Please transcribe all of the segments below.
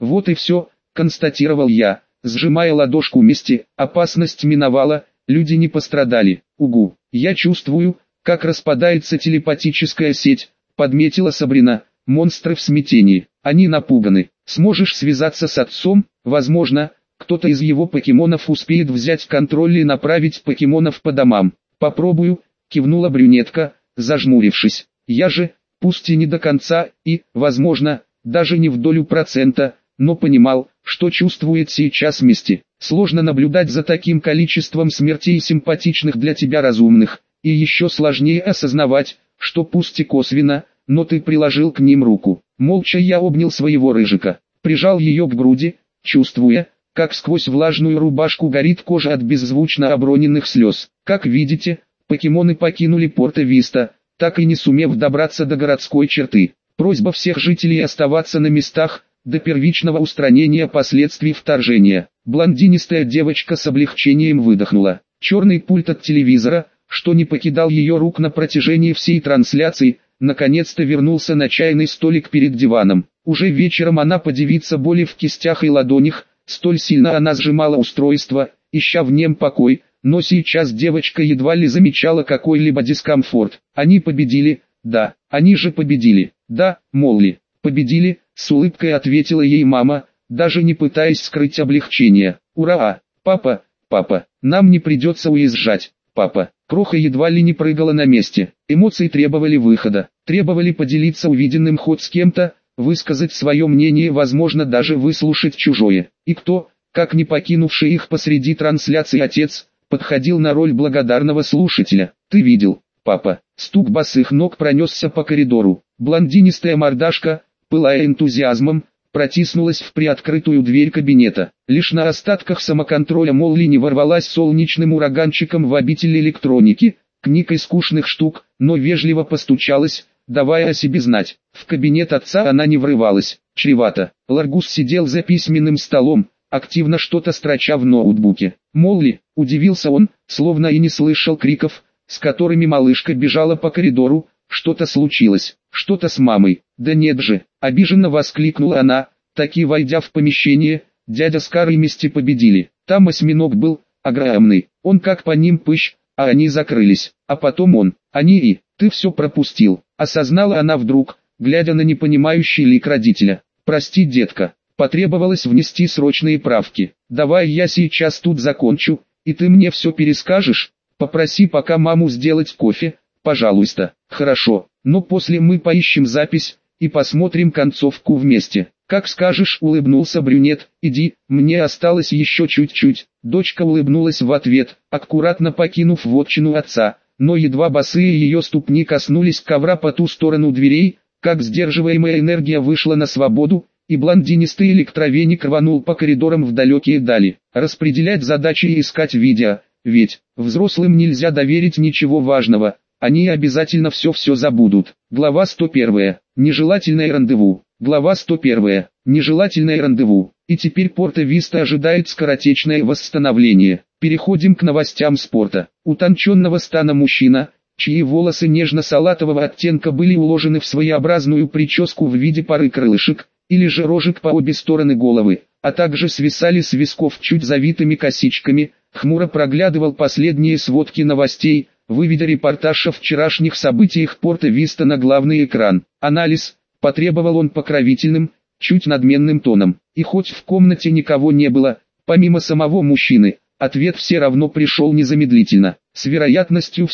Вот и все, констатировал я, сжимая ладошку вместе. Опасность миновала, люди не пострадали. Угу, я чувствую, как распадается телепатическая сеть, подметила Сабрина. Монстры в смятении, они напуганы. Сможешь связаться с отцом? Возможно, кто-то из его покемонов успеет взять контроль и направить покемонов по домам. Попробую, кивнула брюнетка, зажмурившись. Я же, пусть и не до конца, и, возможно, даже не в долю процента, но понимал, что чувствует сейчас Мисти. Сложно наблюдать за таким количеством смертей симпатичных для тебя разумных, и еще сложнее осознавать, что пусть и косвенно, но ты приложил к ним руку. Молча я обнял своего рыжика, прижал ее к груди, чувствуя, как сквозь влажную рубашку горит кожа от беззвучно оброненных слез. Как видите, покемоны покинули Порто-Виста, так и не сумев добраться до городской черты. Просьба всех жителей оставаться на местах, до первичного устранения последствий вторжения. Блондинистая девочка с облегчением выдохнула. Черный пульт от телевизора, что не покидал ее рук на протяжении всей трансляции, наконец-то вернулся на чайный столик перед диваном. Уже вечером она подивится боли в кистях и ладонях, столь сильно она сжимала устройство, ища в нем покой, но сейчас девочка едва ли замечала какой-либо дискомфорт. Они победили, да, они же победили, да, Молли, победили, с улыбкой ответила ей мама, даже не пытаясь скрыть облегчение. Ура! Папа, папа, нам не придется уезжать, папа. Кроха едва ли не прыгала на месте. Эмоции требовали выхода, требовали поделиться увиденным хоть с кем-то, высказать свое мнение, возможно даже выслушать чужое. И кто, как не покинувший их посреди трансляции отец, подходил на роль благодарного слушателя. Ты видел, папа? Стук босых ног пронесся по коридору. Блондинистая мордашка, пылая энтузиазмом, протиснулась в приоткрытую дверь кабинета. Лишь на остатках самоконтроля Молли не ворвалась солнечным ураганчиком в обитель электроники, книг и скучных штук, но вежливо постучалась, давая о себе знать. В кабинет отца она не врывалась, чревато. Ларгус сидел за письменным столом, активно что-то строча в ноутбуке. «Молли», — удивился он, словно и не слышал криков, с которыми малышка бежала по коридору. «Что-то случилось, что-то с мамой». «Да нет же», — обиженно воскликнула она, таки войдя в помещение. Дядя Скар и Мисти победили. Там осьминог был, огромный, он как по ним пыщ, а они закрылись. А потом они и, ты все пропустил, осознала она вдруг, глядя на непонимающий лик родителя. «Прости, детка, потребовалось внести срочные правки. Давай я сейчас тут закончу, и ты мне все перескажешь. Попроси пока маму сделать кофе, пожалуйста». «Хорошо, но после мы поищем запись и посмотрим концовку вместе». «Как скажешь», — улыбнулся брюнет. «Иди, мне осталось еще чуть-чуть». Дочка улыбнулась в ответ, аккуратно покинув вотчину отца, но едва босые ее ступни коснулись ковра по ту сторону дверей, как сдерживаемая энергия вышла на свободу, и блондинистый электровеник рванул по коридорам в далекие дали. Распределять задачи и искать видео, ведь взрослым нельзя доверить ничего важного. Они обязательно все забудут. Глава 101. Нежелательное рандеву. Глава 101. Нежелательное рандеву. И теперь Порто-Виста ожидает скоротечное восстановление. Переходим к новостям спорта. Утонченного стана мужчина, чьи волосы нежно-салатового оттенка были уложены в своеобразную прическу в виде пары крылышек, или же рожек по обе стороны головы, а также свисали с висков чуть завитыми косичками, хмуро проглядывал последние сводки новостей, выведя репортаж о вчерашних событиях Порто-Виста на главный экран. Анализ, потребовал он покровительным, чуть надменным тоном. И хоть в комнате никого не было, помимо самого мужчины, ответ все равно пришел незамедлительно. С вероятностью в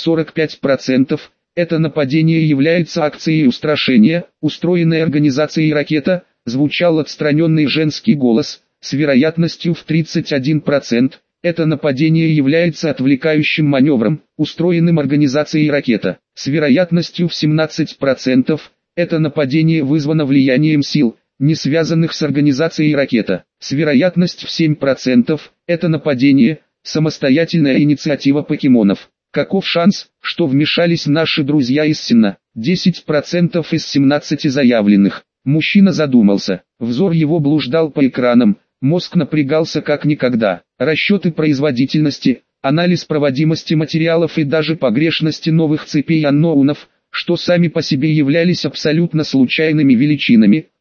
45%, это нападение является акцией устрашения, устроенной организацией «Ракета», звучал отстраненный женский голос. С вероятностью в 31%, это нападение является отвлекающим маневром, устроенным организацией «Ракета». С вероятностью в 17%, это нападение вызвано влиянием сил, не связанных с организацией «Ракета». С вероятностью в 7%, это нападение, самостоятельная инициатива покемонов. Каков шанс, что вмешались наши друзья из Сенна? 10% из 17 заявленных. Мужчина задумался, взор его блуждал по экранам, мозг напрягался как никогда. Расчеты производительности, анализ проводимости материалов и даже погрешности новых цепей анноунов, что сами по себе являлись абсолютно случайными величинами,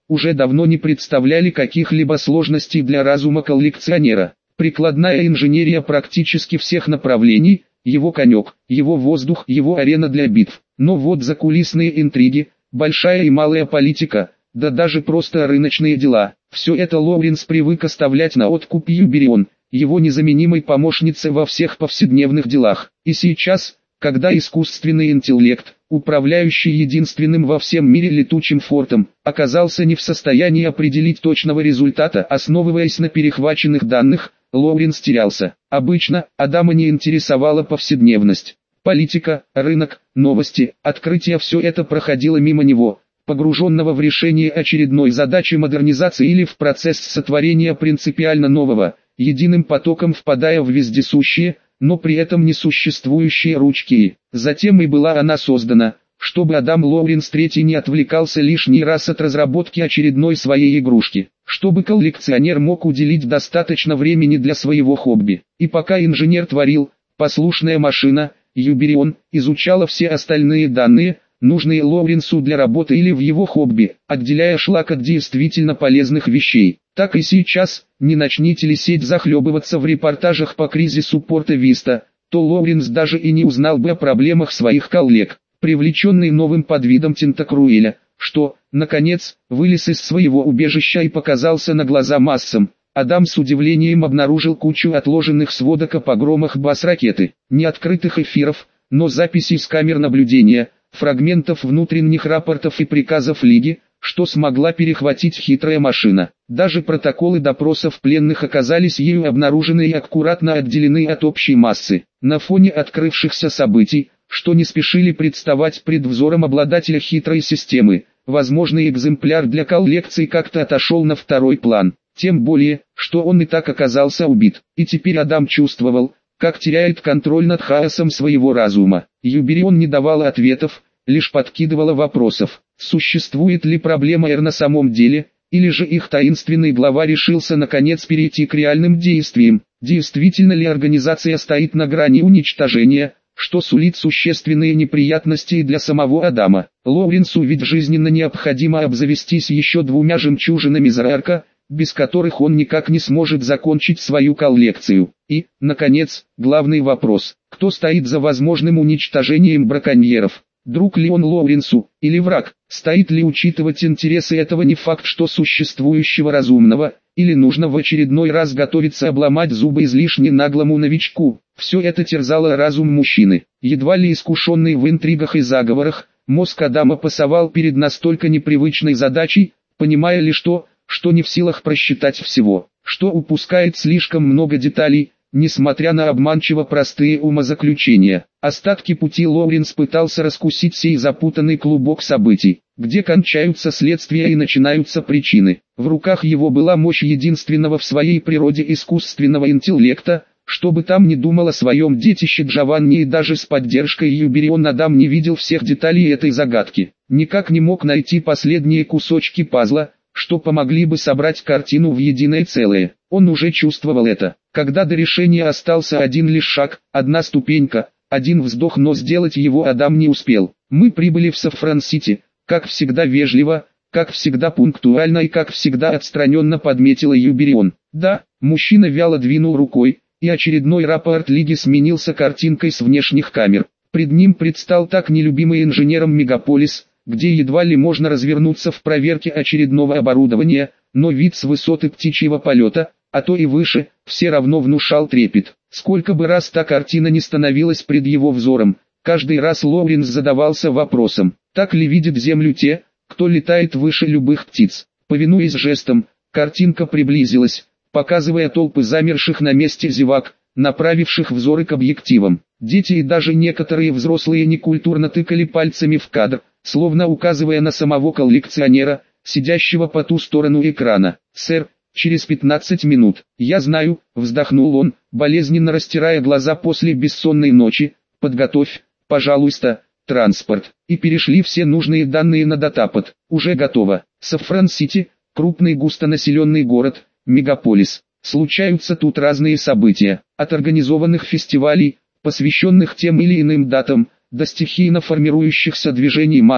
уже давно не представляли каких-либо сложностей для разума коллекционера. Прикладная инженерия практически всех направлений, его конек, его воздух, его арена для битв. Но вот закулисные интриги, большая и малая политика, да даже просто рыночные дела. Все это Лоуренс привык оставлять на откуп Юберион, его незаменимой помощнице во всех повседневных делах. И сейчас, когда искусственный интеллект, управляющий единственным во всем мире летучим фортом, оказался не в состоянии определить точного результата, основываясь на перехваченных данных, Лоуренс терялся. Обычно Адама не интересовала повседневность. Политика, рынок, новости, открытия — все это проходило мимо него, погруженного в решение очередной задачи модернизации или в процесс сотворения принципиально нового, единым потоком впадая в вездесущие, но при этом несуществующие ручки. Затем и была она создана, чтобы Адам Лоуренс III не отвлекался лишний раз от разработки очередной своей игрушки, чтобы коллекционер мог уделить достаточно времени для своего хобби. И пока инженер творил, послушная машина, Юберион, изучала все остальные данные, нужные Лоуренсу для работы или в его хобби, отделяя шлак от действительно полезных вещей. Так и сейчас, не начните ли сеть захлебываться в репортажах по кризису Порта Виста, то Лоуренс даже и не узнал бы о проблемах своих коллег, привлеченный новым подвидом Тентакруэля, что, наконец, вылез из своего убежища и показался на глаза массам. Адам с удивлением обнаружил кучу отложенных сводок о погромах БАС-ракеты, не открытых эфиров, но записей с камер наблюдения, фрагментов внутренних рапортов и приказов Лиги, что смогла перехватить хитрая машина. Даже протоколы допросов пленных оказались ею обнаружены и аккуратно отделены от общей массы. На фоне открывшихся событий, что не спешили представать пред взором обладателя хитрой системы, возможный экземпляр для коллекции как-то отошел на второй план. Тем более, что он и так оказался убит. И теперь Адам чувствовал, как теряет контроль над хаосом своего разума. Юберион не давала ответов, лишь подкидывала вопросов. Существует ли проблема Р на самом деле, или же их таинственный глава решился наконец перейти к реальным действиям? Действительно ли организация стоит на грани уничтожения, что сулит существенные неприятности и для самого Адама? Лоуренсу ведь жизненно необходимо обзавестись еще 2 жемчужинами Зарарка, без которых он никак не сможет закончить свою коллекцию. И, наконец, главный вопрос: кто стоит за возможным уничтожением браконьеров? Друг ли он Лоуренсу, или враг? Стоит ли учитывать интересы этого не факт что существующего разумного, или нужно в очередной раз готовиться обломать зубы излишне наглому новичку? Все это терзало разум мужчины. Едва ли искушенный в интригах и заговорах, мозг Адама пасовал перед настолько непривычной задачей, понимая лишь то, что не в силах просчитать всего, что упускает слишком много деталей, несмотря на обманчиво простые умозаключения. Остатки пути Лоуренс пытался раскусить сей запутанный клубок событий, где кончаются следствия и начинаются причины. В руках его была мощь единственного в своей природе искусственного интеллекта, что бы там ни думал о своем детище Джованни, и даже с поддержкой Юберион Адам не видел всех деталей этой загадки. Никак не мог найти последние кусочки пазла, что помогли бы собрать картину в единое целое. Он уже чувствовал это, когда до решения остался один лишь шаг, одна ступенька, один вздох, но сделать его Адам не успел. Мы прибыли в Сафран-Сити, как всегда вежливо, как всегда пунктуально и как всегда отстраненно подметила Юберион. Да, мужчина вяло двинул рукой, и очередной рапорт Лиги сменился картинкой с внешних камер. Пред ним предстал так нелюбимый инженером мегаполис, где едва ли можно развернуться в проверке очередного оборудования, но вид с высоты птичьего полета, а то и выше, все равно внушал трепет. Сколько бы раз та картина не становилась пред его взором, каждый раз Лоуренс задавался вопросом: так ли видят землю те, кто летает выше любых птиц? Повинуясь жестом, картинка приблизилась, показывая толпы замерших на месте зевак, направивших взоры к объективам. Дети и даже некоторые взрослые некультурно тыкали пальцами в кадр, словно указывая на самого коллекционера, сидящего по ту сторону экрана. «Сэр, через 15 минут». «Я знаю», — вздохнул он, болезненно растирая глаза после бессонной ночи. «Подготовь, пожалуйста, транспорт». И перешли все нужные данные на датапад. Уже готово. Сафран-Сити, крупный густонаселенный город, мегаполис. Случаются тут разные события, от организованных фестивалей, посвященных тем или иным датам, до стихийно формирующихся движений масс,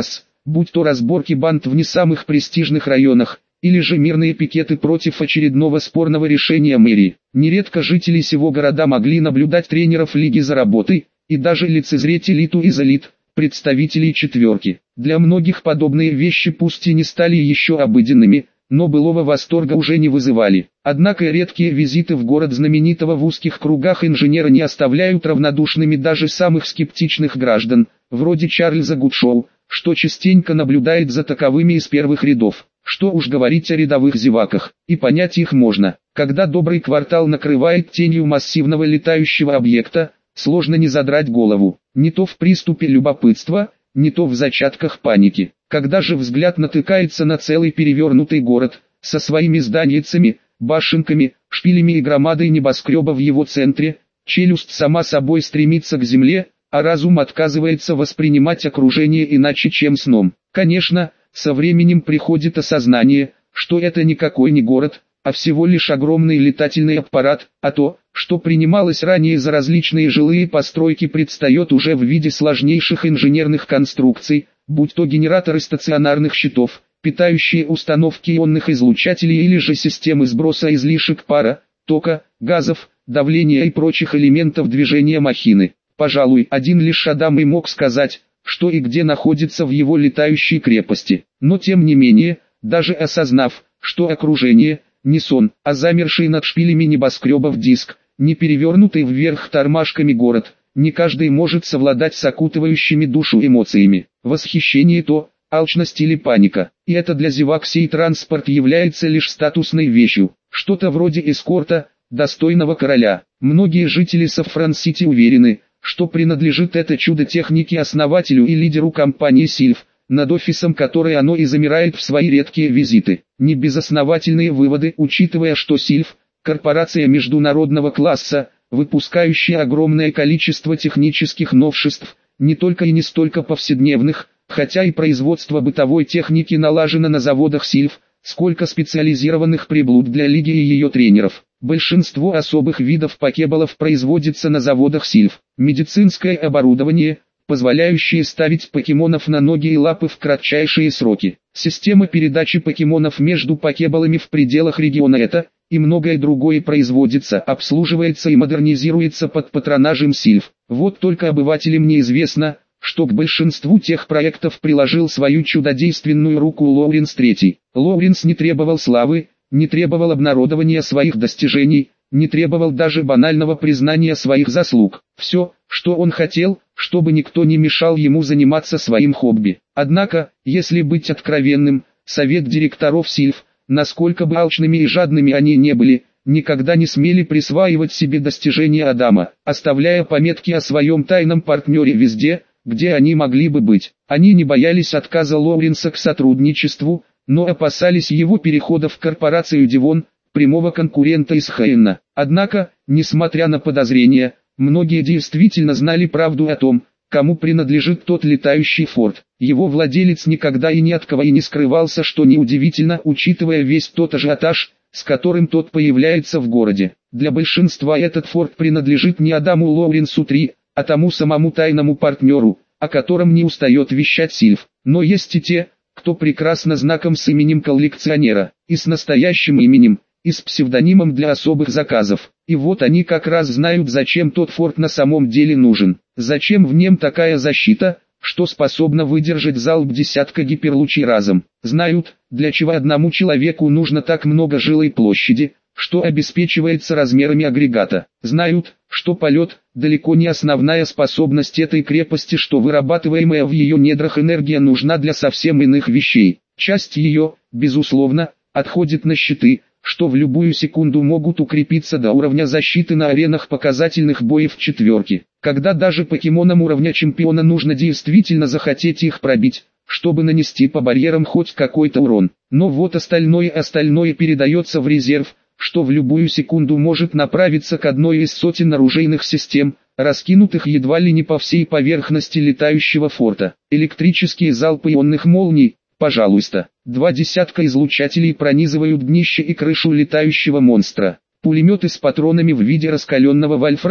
будь то разборки банд в не самых престижных районах, или же мирные пикеты против очередного спорного решения мэрии. Нередко жители сего города могли наблюдать тренеров лиги за работой, и даже лицезреть элиту из элит, представителей четверки. Для многих подобные вещи пусть и не стали еще обыденными, но былого восторга уже не вызывали. Однако редкие визиты в город знаменитого в узких кругах инженера не оставляют равнодушными даже самых скептичных граждан, вроде Чарльза Гудшоу, что частенько наблюдает за таковыми из первых рядов. Что уж говорить о рядовых зеваках, и понять их можно. Когда добрый квартал накрывает тенью массивного летающего объекта, сложно не задрать голову, не то в приступе любопытства, не то в зачатках паники. Когда же взгляд натыкается на целый перевернутый город, со своими зданиями, башенками, шпилями и громадой небоскреба в его центре, челюсть сама собой стремится к земле, а разум отказывается воспринимать окружение иначе чем сном. Конечно, со временем приходит осознание, что это никакой не город, а всего лишь огромный летательный аппарат, а то, что принималось ранее за различные жилые постройки, предстает уже в виде сложнейших инженерных конструкций, будь то генераторы стационарных щитов, питающие установки ионных излучателей или же системы сброса излишек пара, тока, газов, давления и прочих элементов движения махины. Пожалуй, один лишь Адам и мог сказать, что и где находится в его летающей крепости. Но тем не менее, даже осознав, что окружение – не сон, а замерший над шпилями небоскребов диск, не перевернутый вверх тормашками город, не каждый может совладать с окутывающими душу эмоциями. Восхищение то, алчность или паника. И это для зевак сей транспорт является лишь статусной вещью, что-то вроде эскорта, достойного короля. Многие жители Саффран-Сити уверены, что принадлежит это чудо техники основателю и лидеру компании Сильв, над офисом которой оно и замирает в свои редкие визиты. Не безосновательные выводы, учитывая, что Сильв – корпорация международного класса, выпускающая огромное количество технических новшеств, не только и не столько повседневных, хотя и производство бытовой техники налажено на заводах Сильв, сколько специализированных приблуд для лиги и ее тренеров. Большинство особых видов покеболов производится на заводах Сильв. Медицинское оборудование, позволяющее ставить покемонов на ноги и лапы в кратчайшие сроки. Система передачи покемонов между покеболами в пределах региона это, и многое другое производится, обслуживается и модернизируется под патронажем Сильв. Вот только обывателям неизвестно, что к большинству тех проектов приложил свою чудодейственную руку Лоуренс III. Лоуренс не требовал славы, не требовал обнародования своих достижений, не требовал даже банального признания своих заслуг. Все, что он хотел, чтобы никто не мешал ему заниматься своим хобби. Однако, если быть откровенным, совет директоров Сильв, насколько бы алчными и жадными они не были, никогда не смели присваивать себе достижения Адама, оставляя пометки о своем тайном партнере везде, где они могли бы быть. Они не боялись отказа Лоуренса к сотрудничеству, но опасались его перехода в корпорацию Девон, прямого конкурента из Хейна. Однако, несмотря на подозрения, многие действительно знали правду о том, кому принадлежит тот летающий форт. Его владелец никогда и ни от кого и не скрывался, что неудивительно, учитывая весь тот ажиотаж, с которым тот появляется в городе. Для большинства этот форт принадлежит не Адаму Лоуренсу III, а тому самому тайному партнеру, о котором не устает вещать Сильв. Но есть и те, кто прекрасно знаком с именем коллекционера, и с настоящим именем, и с псевдонимом для особых заказов. И вот они как раз знают, зачем тот форт на самом деле нужен. Зачем в нем такая защита, что способна выдержать залп десятка гиперлучей разом. Знают, для чего одному человеку нужно так много жилой площади, что обеспечивается размерами агрегата. Знают, что полет – далеко не основная способность этой крепости, что вырабатываемая в ее недрах энергия нужна для совсем иных вещей. Часть ее, безусловно, отходит на щиты, что в любую секунду могут укрепиться до уровня защиты на аренах показательных боев четверки. Когда даже покемонам уровня чемпиона нужно действительно захотеть их пробить, чтобы нанести по барьерам хоть какой-то урон. Но вот остальное передается в резерв, что в любую секунду может направиться к одной из сотен оружейных систем, раскинутых едва ли не по всей поверхности летающего форта. Электрические залпы ионных молний, пожалуйста. 2 десятка излучателей пронизывают днище и крышу летающего монстра. Пулеметы с патронами в виде раскаленного вольфрама,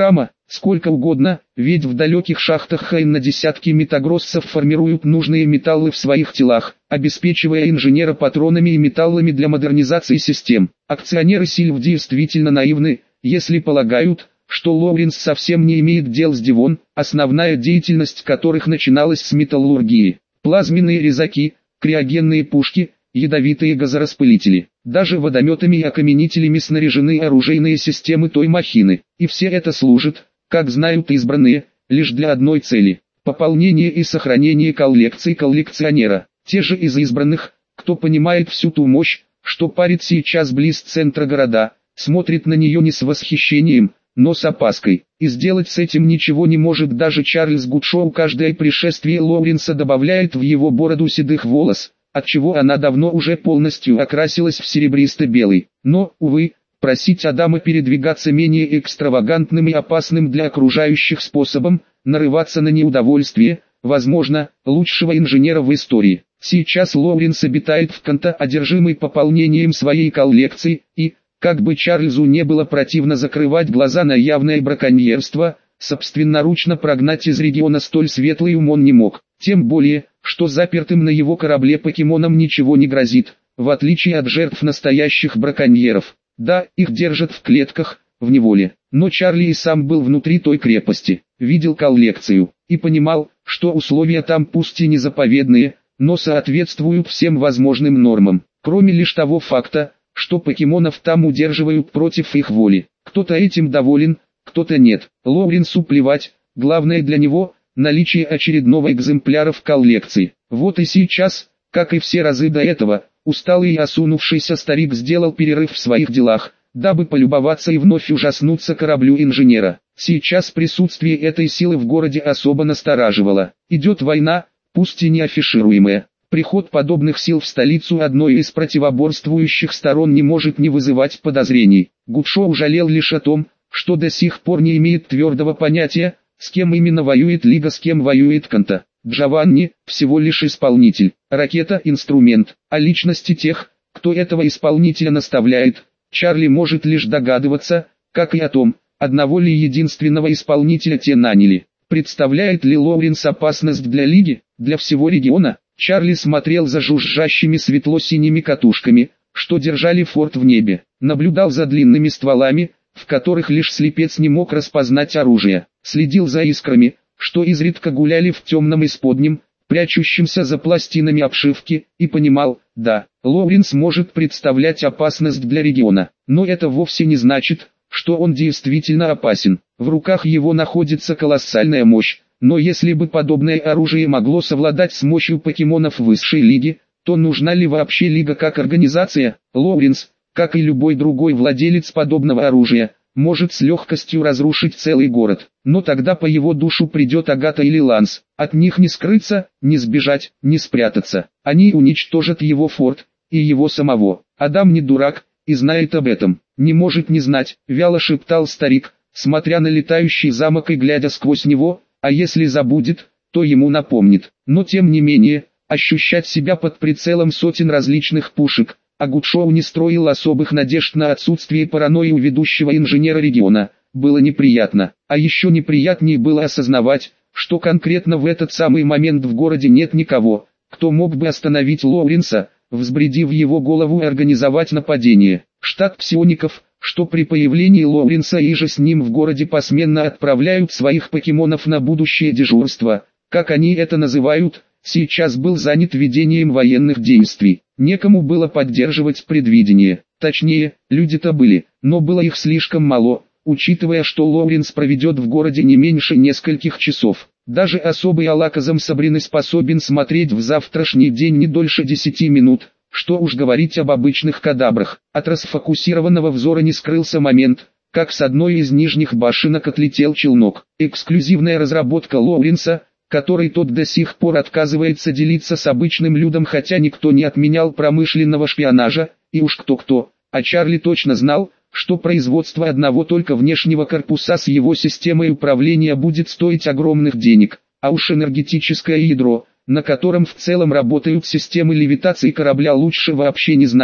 сколько угодно, ведь в далеких шахтах Хайн на десятки метагроссов формируют нужные металлы в своих телах, обеспечивая инженера патронами и металлами для модернизации систем. Акционеры Сильв действительно наивны, если полагают, что Лоуренс совсем не имеет дел с Девон, основная деятельность которых начиналась с металлургии. Плазменные резаки, криогенные пушки, ядовитые газораспылители. Даже водометами и окаменителями снаряжены оружейные системы той махины. И все это служит, как знают избранные, лишь для одной цели – пополнение и сохранение коллекций коллекционера. Те же из избранных, кто понимает всю ту мощь, что парит сейчас близ центра города, смотрит на нее не с восхищением, но с опаской. И сделать с этим ничего не может даже Чарльз Гудшоу. Каждое пришествие Лоуренса добавляет в его бороду седых волос, отчего она давно уже полностью окрасилась в серебристо-белый. Но, увы, просить Адама передвигаться менее экстравагантным и опасным для окружающих способом, нарываться на неудовольствие, возможно, лучшего инженера в истории. Сейчас Лоуренс обитает в Канто, одержимый пополнением своей коллекции, и, как бы Чарльзу не было противно закрывать глаза на явное браконьерство, собственноручно прогнать из региона столь светлый ум он не мог. Тем более, что запертым на его корабле покемонам ничего не грозит, в отличие от жертв настоящих браконьеров. Да, их держат в клетках, в неволе. Но Чарли и сам был внутри той крепости, видел коллекцию, и понимал, что условия там пусть и не заповедные, но соответствуют всем возможным нормам. Кроме лишь того факта, что покемонов там удерживают против их воли. Кто-то этим доволен, кто-то нет. Лоуренсу плевать, главное для него – наличие очередного экземпляра в коллекции. Вот и сейчас, как и все разы до этого, усталый и осунувшийся старик сделал перерыв в своих делах, дабы полюбоваться и вновь ужаснуться кораблю инженера. Сейчас присутствие этой силы в городе особо настораживало. Идет война, пусть и не афишируемая. Приход подобных сил в столицу одной из противоборствующих сторон не может не вызывать подозрений. Гудшоу жалел лишь о том, что до сих пор не имеет твердого понятия, с кем именно воюет Лига, с кем воюет Канто. Джованни – всего лишь исполнитель, ракета – инструмент, а личности тех, кто этого исполнителя наставляет, Чарли может лишь догадываться, как и о том, одного ли единственного исполнителя те наняли. Представляет ли Лоуренс опасность для Лиги, для всего региона? Чарли смотрел за жужжащими светло-синими катушками, что держали форт в небе, наблюдал за длинными стволами, в которых лишь слепец не мог распознать оружие, следил за искрами, что изредка гуляли в темном исподнем, прячущемся за пластинами обшивки, и понимал, да, Лоуренс может представлять опасность для региона, но это вовсе не значит, что он действительно опасен. В руках его находится колоссальная мощь, но если бы подобное оружие могло совладать с мощью покемонов высшей лиги, то нужна ли вообще лига как организация? Лоуренс, как и любой другой владелец подобного оружия, может с легкостью разрушить целый город. Но тогда по его душу придет Агата или Ланс. От них не скрыться, не сбежать, не спрятаться. Они уничтожат его форт, и его самого. Адам не дурак, и знает об этом. Не может не знать, вяло шептал старик, смотря на летающий замок и глядя сквозь него, а если забудет, то ему напомнит. Но тем не менее, ощущать себя под прицелом сотен различных пушек, а Гудшоу не строил особых надежд на отсутствие паранойи у ведущего инженера региона, было неприятно. А еще неприятнее было осознавать, что конкретно в этот самый момент в городе нет никого, кто мог бы остановить Лоуренса, взбреди в его голову и организовать нападение. Штат псиоников, что при появлении Лоуренса и же с ним в городе посменно отправляют своих покемонов на будущее дежурство, как они это называют, сейчас был занят ведением военных действий. Некому было поддерживать предвидение. Точнее, люди-то были, но было их слишком мало, учитывая, что Лоуренс проведет в городе не меньше нескольких часов. Даже особый Алаказам Сабрины способен смотреть в завтрашний день не дольше 10 минут, что уж говорить об обычных кадабрах. От расфокусированного взора не скрылся момент, как с одной из нижних башенок отлетел челнок. Эксклюзивная разработка Лоуренса, который тот до сих пор отказывается делиться с обычным людом, хотя никто не отменял промышленного шпионажа, и уж кто-кто, а Чарли точно знал, что производство одного только внешнего корпуса с его системой управления будет стоить огромных денег, а уж энергетическое ядро, на котором в целом работают системы левитации корабля, лучше вообще не знать,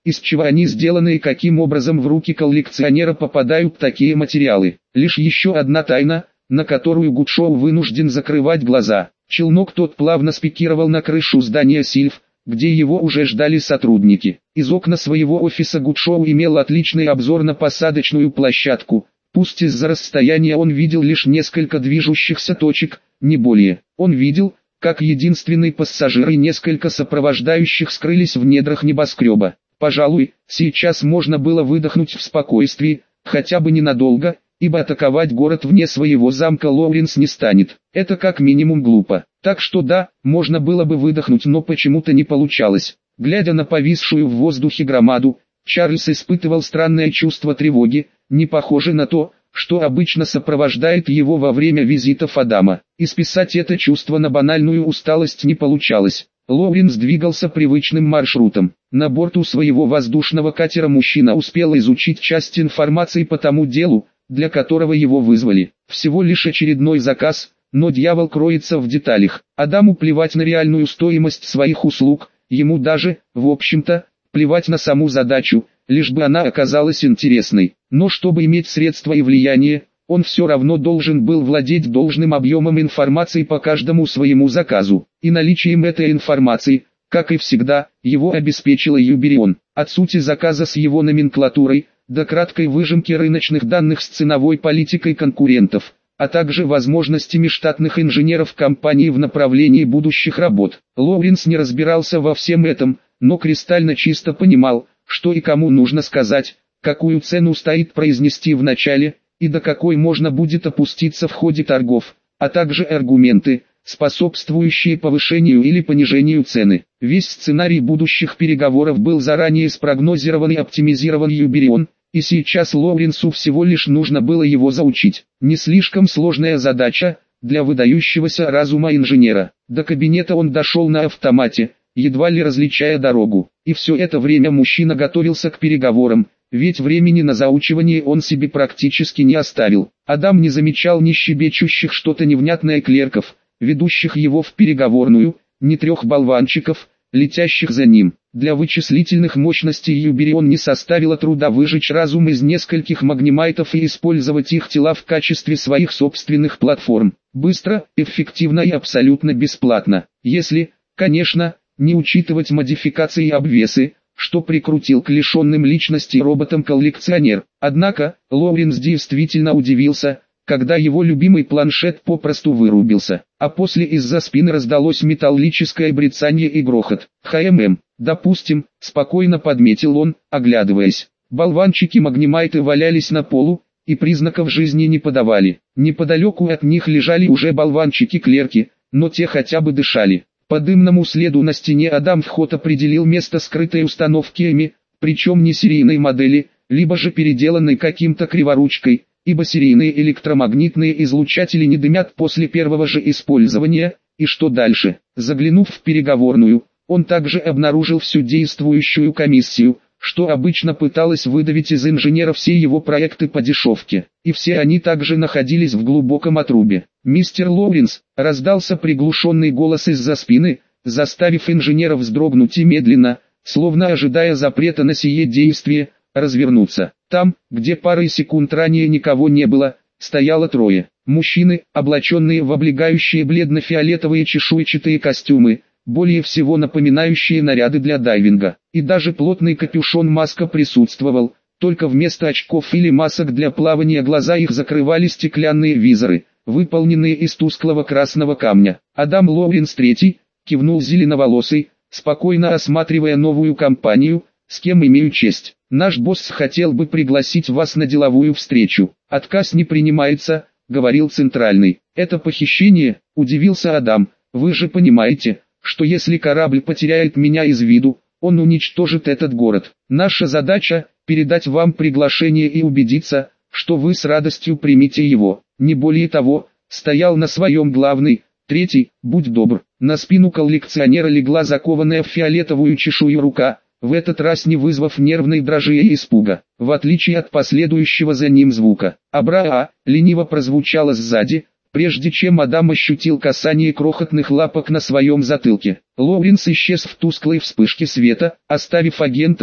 из чего они сделаны и каким образом в руки коллекционера попадают такие материалы. Лишь еще одна тайна, на которую Гудшоу вынужден закрывать глаза. Челнок тот плавно спикировал на крышу здания Сильв, где его уже ждали сотрудники. Из окна своего офиса Гудшоу имел отличный обзор на посадочную площадку. Пусть из-за расстояния он видел лишь несколько движущихся точек, не более. Он видел, как единственный пассажир и несколько сопровождающих скрылись в недрах небоскреба. Пожалуй, сейчас можно было выдохнуть в спокойствии, хотя бы ненадолго, ибо атаковать город вне своего замка Лоуренс не станет. Это как минимум глупо. Так что да, можно было бы выдохнуть, но почему-то не получалось. Глядя на повисшую в воздухе громаду, Чарльз испытывал странное чувство тревоги, не похоже на то, что обычно сопровождает его во время визитов Адама. И списать это чувство на банальную усталость не получалось. Лоуренс двигался привычным маршрутом. На борту своего воздушного катера мужчина успел изучить часть информации по тому делу, для которого его вызвали. Всего лишь очередной заказ, но дьявол кроется в деталях. Адаму плевать на реальную стоимость своих услуг, ему даже, в общем-то, плевать на саму задачу, лишь бы она оказалась интересной. Но чтобы иметь средства и влияние, он все равно должен был владеть должным объемом информации по каждому своему заказу. И наличием этой информации, как и всегда, его обеспечила Юберион. От сути заказа с его номенклатурой, до краткой выжимки рыночных данных с ценовой политикой конкурентов, а также возможностями штатных инженеров компании в направлении будущих работ. Лоуренс не разбирался во всем этом, но кристально чисто понимал, что и кому нужно сказать, какую цену стоит произнести в начале, и до какой можно будет опуститься в ходе торгов, а также аргументы, способствующие повышению или понижению цены. Весь сценарий будущих переговоров был заранее спрогнозирован и оптимизирован Юберион, и сейчас Лоуренсу всего лишь нужно было его заучить. Не слишком сложная задача для выдающегося разума инженера. До кабинета он дошел на автомате, едва ли различая дорогу. И все это время мужчина готовился к переговорам, ведь времени на заучивание он себе практически не оставил. Адам не замечал ни щебечущих что-то невнятное клерков, ведущих его в переговорную, ни трех болванчиков, летящих за ним. Для вычислительных мощностей Юберион не составило труда выжечь разум из нескольких магнимайтов и использовать их тела в качестве своих собственных платформ. Быстро, эффективно и абсолютно бесплатно. Если, конечно, не учитывать модификации и обвесы, что прикрутил к лишенным личности роботам коллекционер. Однако, Лоуренс действительно удивился, когда его любимый планшет попросту вырубился, а после из-за спины раздалось металлическое брецанье и грохот. Допустим, спокойно подметил он, оглядываясь. Болванчики-магнимайты валялись на полу, и признаков жизни не подавали. Неподалеку от них лежали уже болванчики-клерки, но те хотя бы дышали. По дымному следу на стене Адам вход определил место скрытой установки ЭМИ, причем не серийной модели, либо же переделанной каким-то криворучкой, ибо серийные электромагнитные излучатели не дымят после первого же использования. И что дальше? Заглянув в переговорную, он также обнаружил всю действующую комиссию, что обычно пыталась выдавить из инженера все его проекты по дешевке. И все они также находились в глубоком отрубе. «Мистер Лоуренс», — раздался приглушенный голос из-за спины, заставив инженера вздрогнуть и медленно, словно ожидая запрета на сие действие, развернуться. Там, где парой секунд ранее никого не было, стояло трое. Мужчины, облаченные в облегающие бледно-фиолетовые чешуйчатые костюмы, более всего напоминающие наряды для дайвинга. И даже плотный капюшон-маска присутствовал, только вместо очков или масок для плавания глаза их закрывали стеклянные визоры, выполненные из тусклого красного камня. Адам Лоуренс III, кивнул зеленоволосый, спокойно осматривая новую компанию, с кем имею честь. Наш босс хотел бы пригласить вас на деловую встречу. Отказ не принимается, говорил центральный. Это похищение, удивился Адам. Вы же понимаете, что если корабль потеряет меня из виду, он уничтожит этот город. Наша задача – передать вам приглашение и убедиться, что вы с радостью примете его. Не более того, стоял на своем главный, третий, будь добр. На спину коллекционера легла закованная в фиолетовую чешую рука, в этот раз не вызвав нервной дрожи и испуга, в отличие от последующего за ним звука. «Абра-а» лениво прозвучало сзади, прежде чем Адам ощутил касание крохотных лапок на своем затылке. Лоуренс исчез в тусклой вспышке света, оставив агентов,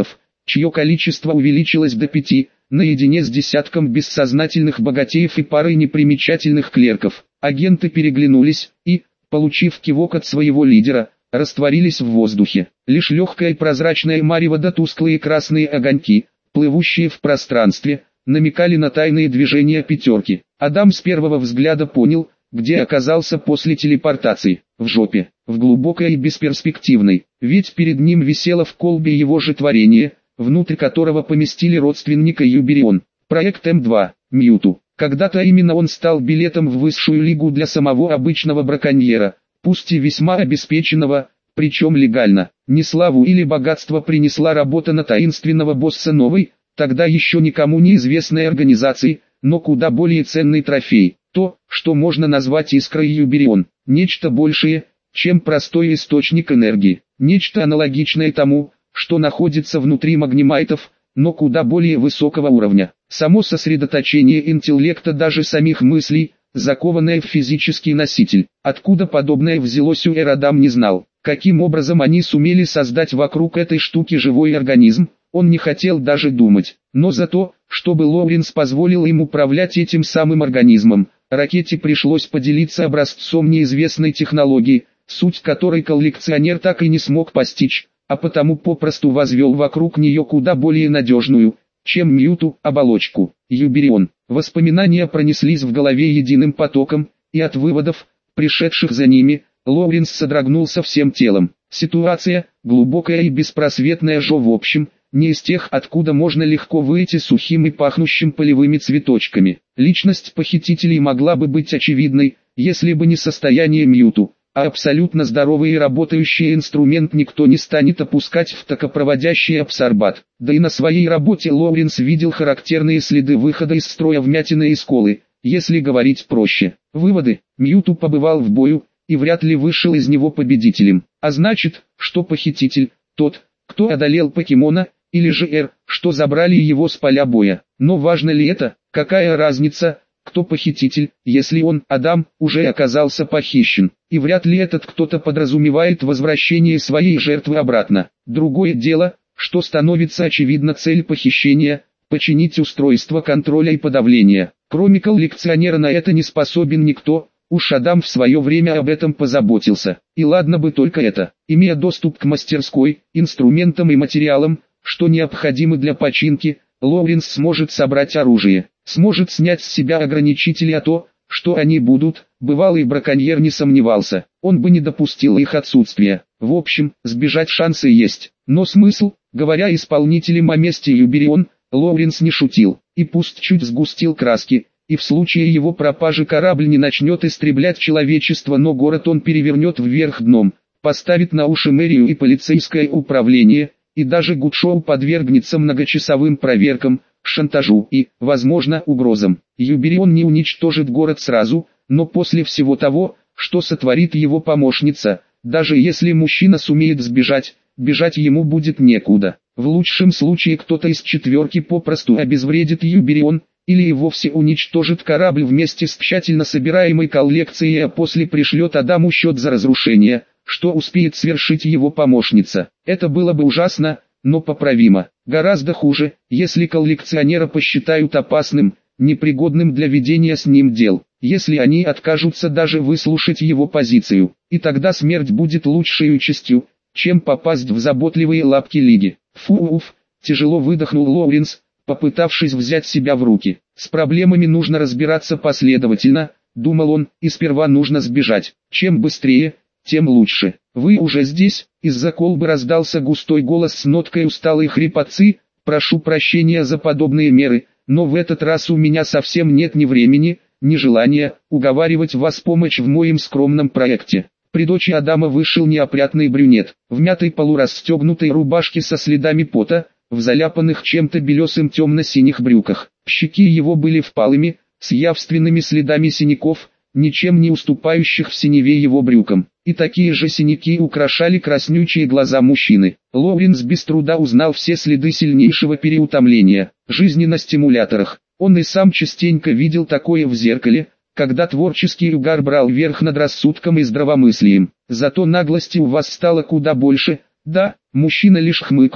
чье количество увеличилось до 5, наедине с десятком бессознательных богатеев и парой непримечательных клерков. Агенты переглянулись и, получив кивок от своего лидера, растворились в воздухе. Лишь легкое и прозрачное марево да тусклые красные огоньки, плывущие в пространстве, намекали на тайные движения пятерки. Адам с первого взгляда понял, где оказался после телепортации. В жопе, в глубокой и бесперспективной, ведь перед ним висело в колбе его же творение, внутрь которого поместили родственника Юберион. Проект М2, Мьюту. Когда-то именно он стал билетом в высшую лигу для самого обычного браконьера, пусть и весьма обеспеченного, причем легально. Не славу или богатство принесла работа на таинственного босса новой, тогда еще никому неизвестной организации, но куда более ценный трофей. То, что можно назвать искрой Юберион. Нечто большее, чем простой источник энергии. Нечто аналогичное тому, что находится внутри магнимайтов, но куда более высокого уровня. Само сосредоточение интеллекта даже самих мыслей, закованное в физический носитель. Откуда подобное взялось у Адам не знал. Каким образом они сумели создать вокруг этой штуки живой организм, он не хотел даже думать. Но за то, чтобы Лоуренс позволил им управлять этим самым организмом, ракете пришлось поделиться образцом неизвестной технологии, суть которой коллекционер так и не смог постичь, а потому попросту возвел вокруг нее куда более надежную, чем Мьюту, оболочку. Юберион. Воспоминания пронеслись в голове единым потоком, и от выводов, пришедших за ними, Лоуренс содрогнулся всем телом. Ситуация, глубокая и беспросветная же в общем, не из тех, откуда можно легко выйти сухим и пахнущим полевыми цветочками. Личность похитителей могла бы быть очевидной, если бы не состояние Мьюту, а абсолютно здоровый и работающий инструмент никто не станет опускать в токопроводящий абсорбат. Да и на своей работе Лоуренс видел характерные следы выхода из строя вмятины и сколы, если говорить проще. Выводы: Мьюту побывал в бою, и вряд ли вышел из него победителем. А значит, что похититель, тот, кто одолел покемона, или же что забрали его с поля боя. Но важно ли это, какая разница, кто похититель, если он, Адам, уже оказался похищен, и вряд ли этот кто-то подразумевает возвращение своей жертвы обратно. Другое дело, что становится очевидна цель похищения – починить устройство контроля и подавления. Кроме коллекционера на это не способен никто. Уж Адам в свое время об этом позаботился. И ладно бы только это. Имея доступ к мастерской, инструментам и материалам, что необходимы для починки, Лоуренс сможет собрать оружие, сможет снять с себя ограничители, а то, что они будут, бывалый браконьер не сомневался, он бы не допустил их отсутствия. В общем, сбежать шансы есть. Но смысл, говоря исполнителям о месте Юберион, Лоуренс не шутил, и пусть чуть сгустил краски, и в случае его пропажи корабль не начнет истреблять человечество, но город он перевернет вверх дном, поставит на уши мэрию и полицейское управление, и даже Гудшоу подвергнется многочасовым проверкам, шантажу и, возможно, угрозам. Юберион не уничтожит город сразу, но после всего того, что сотворит его помощница, даже если мужчина сумеет сбежать, бежать ему будет некуда. В лучшем случае кто-то из четверки попросту обезвредит Юберион, или и вовсе уничтожит корабль вместе с тщательно собираемой коллекцией, а после пришлет Адаму счет за разрушение, что успеет свершить его помощница. Это было бы ужасно, но поправимо. Гораздо хуже, если коллекционера посчитают опасным, непригодным для ведения с ним дел, если они откажутся даже выслушать его позицию. И тогда смерть будет лучшей участью, чем попасть в заботливые лапки Лиги. Фу-уф, тяжело выдохнул Лоуренс, попытавшись взять себя в руки. С проблемами нужно разбираться последовательно, думал он, и сперва нужно сбежать. Чем быстрее, тем лучше. Вы уже здесь? Из-за колбы раздался густой голос с ноткой усталой хрипотцы. Прошу прощения за подобные меры, но в этот раз у меня совсем нет ни времени, ни желания уговаривать вас помочь в моем скромном проекте. При дочи Адама вышел неопрятный брюнет, в мятой полурасстегнутой рубашке со следами пота, в заляпанных чем-то белесым темно-синих брюках. Щеки его были впалыми, с явственными следами синяков, ничем не уступающих в синеве его брюкам. И такие же синяки украшали краснючие глаза мужчины. Лоуренс без труда узнал все следы сильнейшего переутомления, жизни на стимуляторах. Он и сам частенько видел такое в зеркале, когда творческий угар брал верх над рассудком и здравомыслием. Зато наглости у вас стало куда больше. Да, мужчина лишь хмыкнул,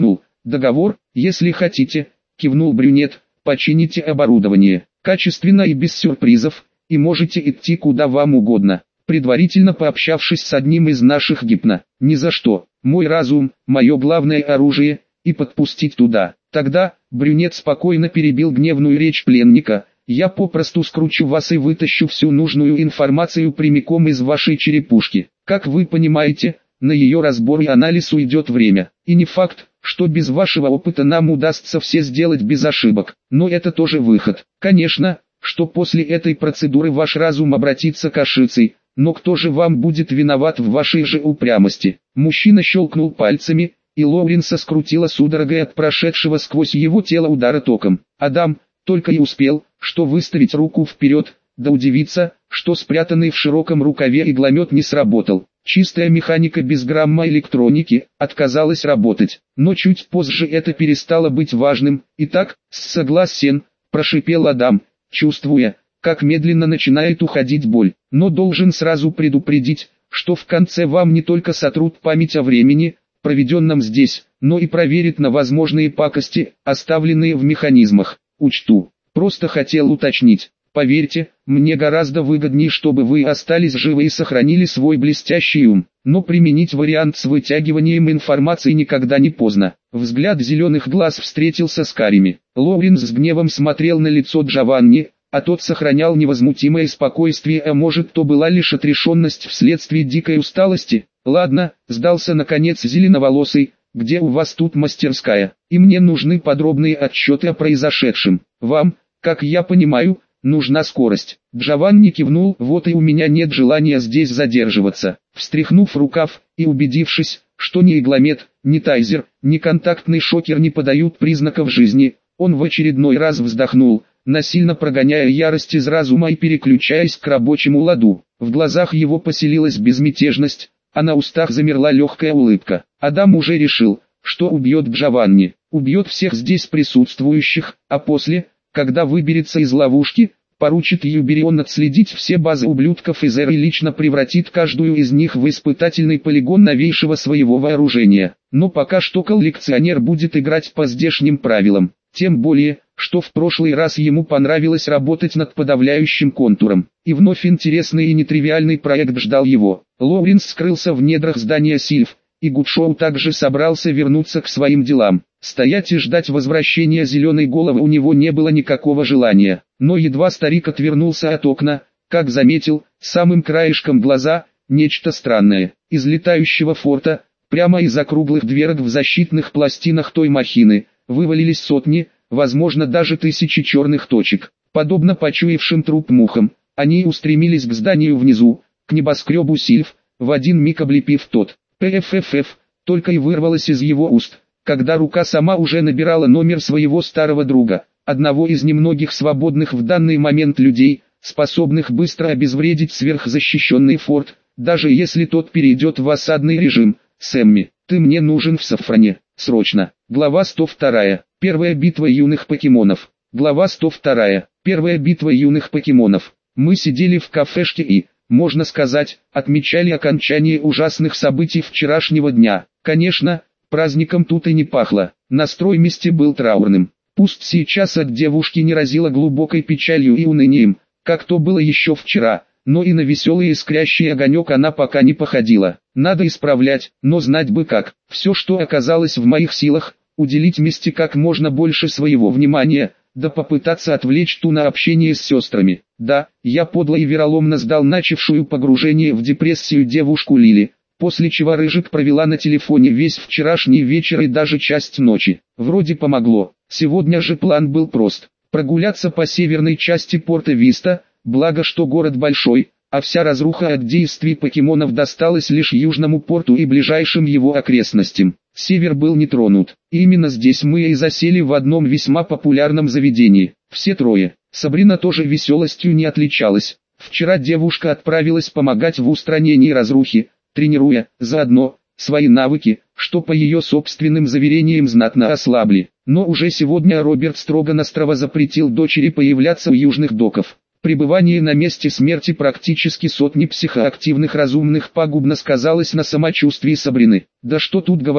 Договор, если хотите, кивнул брюнет, почините оборудование, качественно и без сюрпризов, и можете идти куда вам угодно, предварительно пообщавшись с одним из наших гипно. Ни за что, мой разум, мое главное оружие, и подпустить туда. Тогда, брюнет спокойно перебил гневную речь пленника, я попросту скручу вас и вытащу всю нужную информацию прямиком из вашей черепушки. Как вы понимаете, на ее разбор и анализ уйдет время. И не факт, что без вашего опыта нам удастся все сделать без ошибок. Но это тоже выход. Конечно, что после этой процедуры ваш разум обратится к ошибке, но кто же вам будет виноват в вашей же упрямости? Мужчина щелкнул пальцами, и Лоуренса скрутила судорогой от прошедшего сквозь его тело удара током. Адам только и успел, что выставить руку вперед, да удивиться, что спрятанный в широком рукаве игломет не сработал. Чистая механика без грамма электроники отказалась работать, но чуть позже это перестало быть важным. «Итак, согласен», – прошипел Адам, чувствуя, как медленно начинает уходить боль. «Но должен сразу предупредить, что в конце вам не только сотрут память о времени, проведенном здесь, но и проверят на возможные пакости, оставленные в механизмах. Учту. Просто хотел уточнить. Поверьте, мне гораздо выгоднее, чтобы вы остались живы и сохранили свой блестящий ум. Но применить вариант с вытягиванием информации никогда не поздно». Взгляд зеленых глаз встретился с карими. Лоуренс с гневом смотрел на лицо Джованни, а тот сохранял невозмутимое спокойствие, а может, то была лишь отрешенность вследствие дикой усталости. «Ладно», сдался наконец зеленоволосый, «где у вас тут мастерская? И мне нужны подробные отчеты о произошедшем. Вам, как я понимаю, нужна скорость». Джованни кивнул, «Вот и у меня нет желания здесь задерживаться». Встряхнув рукав и убедившись, что ни игломет, ни тайзер, ни контактный шокер не подают признаков жизни, он в очередной раз вздохнул, насильно прогоняя ярость из разума и переключаясь к рабочему ладу. В глазах его поселилась безмятежность, а на устах замерла легкая улыбка. Адам уже решил, что убьет Джованни, убьет всех здесь присутствующих, а после, когда выберется из ловушки, поручит Юберион отследить все базы ублюдков из Эры и лично превратит каждую из них в испытательный полигон новейшего своего вооружения. Но пока что коллекционер будет играть по здешним правилам, тем более, что в прошлый раз ему понравилось работать над подавляющим контуром. И вновь интересный и нетривиальный проект ждал его. Лоуренс скрылся в недрах здания Сильв, и Гудшоу также собрался вернуться к своим делам. Стоять и ждать возвращения зеленой головы у него не было никакого желания. Но едва старик отвернулся от окна, как заметил, самым краешком глаза, нечто странное. Из летающего форта, прямо из округлых дверок в защитных пластинах той махины, вывалились сотни, возможно даже тысячи черных точек. Подобно почуявшим труп мухам, они устремились к зданию внизу, к небоскребу Сильв, в один миг облепив тот. «ПФФФ», только и вырвалось из его уст, когда рука сама уже набирала номер своего старого друга, одного из немногих свободных в данный момент людей, способных быстро обезвредить сверхзащищенный форт, даже если тот перейдет в осадный режим. «Сэмми, ты мне нужен в Сафране, срочно». Глава 102. Первая битва юных покемонов. Глава 102. Первая битва юных покемонов. Мы сидели в кафешке и, можно сказать, отмечали окончание ужасных событий вчерашнего дня. Конечно, праздником тут и не пахло. Настрой Мисти был траурным. Пусть сейчас от девушки не разило глубокой печалью и унынием, как то было еще вчера, но и на веселый искрящий огонек она пока не походила. Надо исправлять, но знать бы как. Все, что оказалось в моих силах, уделить Мисти как можно больше своего внимания, да попытаться отвлечь ту на общение с сестрами. Да, я подло и вероломно сдал начавшую погружение в депрессию девушку Лили, после чего Рыжик провела на телефоне весь вчерашний вечер и даже часть ночи. Вроде помогло. Сегодня же план был прост. Прогуляться по северной части Порто-Виста, благо что город большой, а вся разруха от действий покемонов досталась лишь южному порту и ближайшим его окрестностям. Север был не тронут. И именно здесь мы и засели в одном весьма популярном заведении. Все трое. Сабрина тоже веселостью не отличалась. Вчера девушка отправилась помогать в устранении разрухи, тренируя, заодно, свои навыки, что по ее собственным заверениям знатно ослабли. Но уже сегодня Роберт строго-настрого запретил дочери появляться у южных доков. Пребывание на месте смерти практически сотни психоактивных разумных пагубно сказалось на самочувствии Сабрины. Да что тут говорить,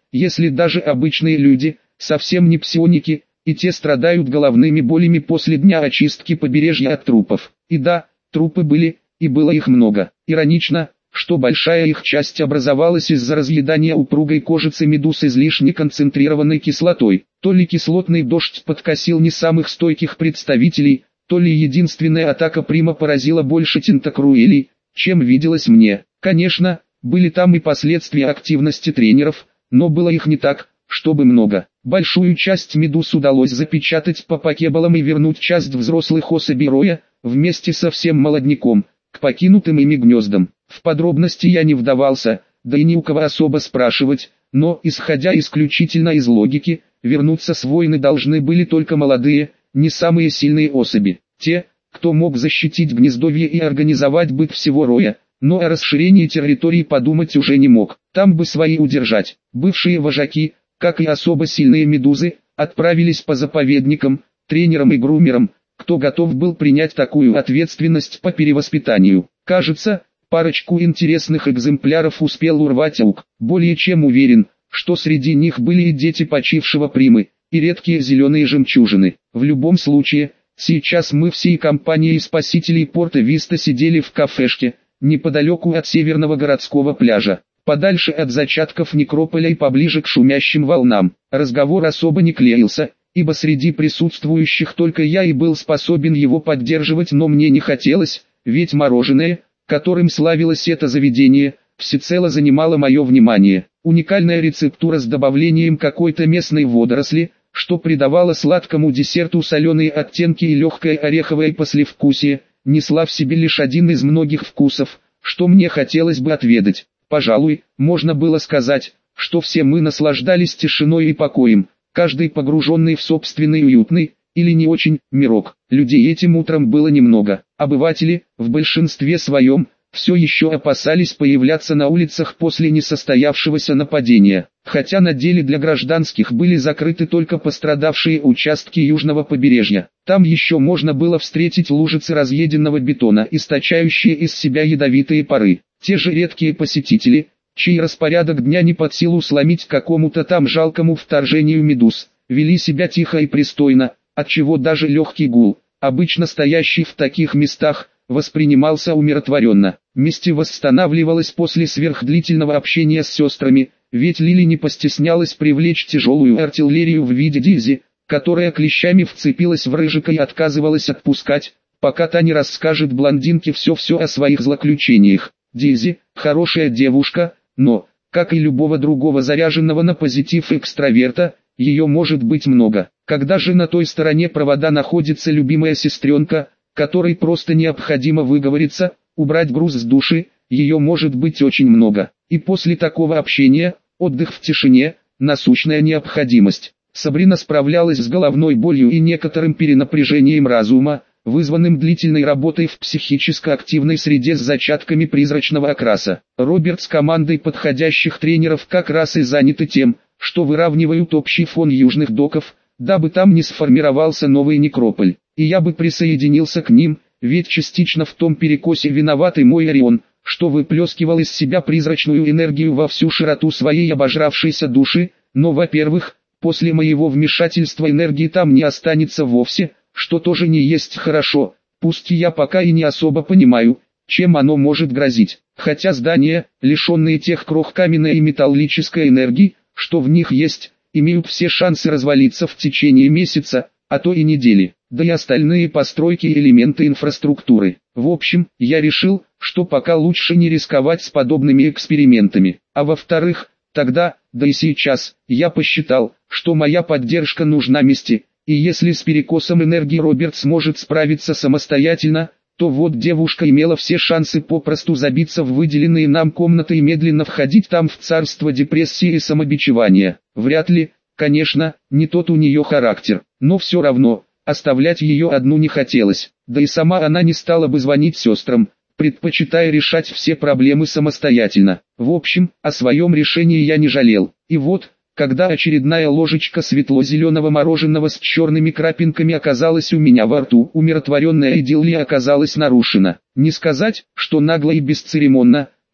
если даже обычные люди, совсем не псионики, и те страдают головными болями после дня очистки побережья от трупов. И да, трупы были, и было их много. Иронично, что большая их часть образовалась из-за разъедания упругой кожицы медуз излишне концентрированной кислотой. То ли кислотный дождь подкосил не самых стойких представителей, то ли единственная атака Прима поразила больше тентакруэлей, чем виделось мне. Конечно, были там и последствия активности тренеров, но было их не так, чтобы много. Большую часть медуз удалось запечатать по покебалам и вернуть часть взрослых особей роя, вместе со всем молодняком, к покинутым ими гнездам. В подробности я не вдавался, да и ни у кого особо спрашивать, но, исходя исключительно из логики, вернуться с войны должны были только молодые, не самые сильные особи. Те, кто мог защитить гнездовье и организовать быт всего роя, но о расширении территории подумать уже не мог. Там бы свои удержать. Бывшие вожаки, как и особо сильные медузы, отправились по заповедникам, тренерам и грумерам, кто готов был принять такую ответственность по перевоспитанию. Кажется, парочку интересных экземпляров успел урвать Аук. Более чем уверен, что среди них были и дети почившего Примы, и редкие зеленые жемчужины. В любом случае, сейчас мы всей компанией спасителей порта Виста сидели в кафешке, неподалеку от северного городского пляжа, подальше от зачатков некрополя и поближе к шумящим волнам. Разговор особо не клеился, ибо среди присутствующих только я и был способен его поддерживать, но мне не хотелось, ведь мороженое, которым славилось это заведение, всецело занимало мое внимание. Уникальная рецептура с добавлением какой-то местной водоросли, что придавало сладкому десерту соленые оттенки и легкое ореховое послевкусие, несла в себе лишь один из многих вкусов, что мне хотелось бы отведать. Пожалуй, можно было сказать, что все мы наслаждались тишиной и покоем, каждый погруженный в собственный уютный, или не очень, мирок. Людей этим утром было немного. Обыватели, в большинстве своем, все еще опасались появляться на улицах после несостоявшегося нападения, хотя на деле для гражданских были закрыты только пострадавшие участки южного побережья. Там еще можно было встретить лужицы разъеденного бетона, источающие из себя ядовитые пары. Те же редкие посетители, чей распорядок дня не под силу сломить какому-то там жалкому вторжению медуз, вели себя тихо и пристойно, отчего даже легкий гул, обычно стоящий в таких местах, воспринимался умиротворенно. Мисти восстанавливалась после сверхдлительного общения с сестрами, ведь Лили не постеснялась привлечь тяжелую артиллерию в виде Дизи, которая клещами вцепилась в Рыжика и отказывалась отпускать, пока та не расскажет блондинке все-все о своих злоключениях. Дизи – хорошая девушка, но, как и любого другого заряженного на позитив экстраверта, ее может быть много. Когда же на той стороне провода находится любимая сестренка, которой просто необходимо выговориться, убрать груз с души, ее может быть очень много. И после такого общения, отдых в тишине – насущная необходимость. Сабрина справлялась с головной болью и некоторым перенапряжением разума, вызванным длительной работой в психически активной среде с зачатками призрачного окраса. Роберт с командой подходящих тренеров как раз и заняты тем, что выравнивают общий фон южных доков, дабы там не сформировался новый некрополь. И я бы присоединился к ним, ведь частично в том перекосе виноват и мой Орион, что выплескивал из себя призрачную энергию во всю широту своей обожравшейся души, но, во-первых, после моего вмешательства энергии там не останется вовсе, что тоже не есть хорошо, пусть я пока и не особо понимаю, чем оно может грозить. Хотя здания, лишенные тех крох каменной и металлической энергии, что в них есть, имеют все шансы развалиться в течение месяца, а то и недели, да и остальные постройки и элементы инфраструктуры. В общем, я решил, что пока лучше не рисковать с подобными экспериментами. А во-вторых, тогда, да и сейчас, я посчитал, что моя поддержка нужна Мисти, и если с перекосом энергии Роберт сможет справиться самостоятельно, то вот девушка имела все шансы попросту забиться в выделенные нам комнаты и медленно входить там в царство депрессии и самобичевания. Вряд ли, конечно, не тот у нее характер, но все равно, оставлять ее одну не хотелось, да и сама она не стала бы звонить сестрам, предпочитая решать все проблемы самостоятельно. В общем, о своем решении я не жалел, и вот, когда очередная ложечка светло-зеленого мороженого с черными крапинками оказалась у меня во рту, умиротворенная идиллия оказалась нарушена. Не сказать, что нагло и бесцеремонно,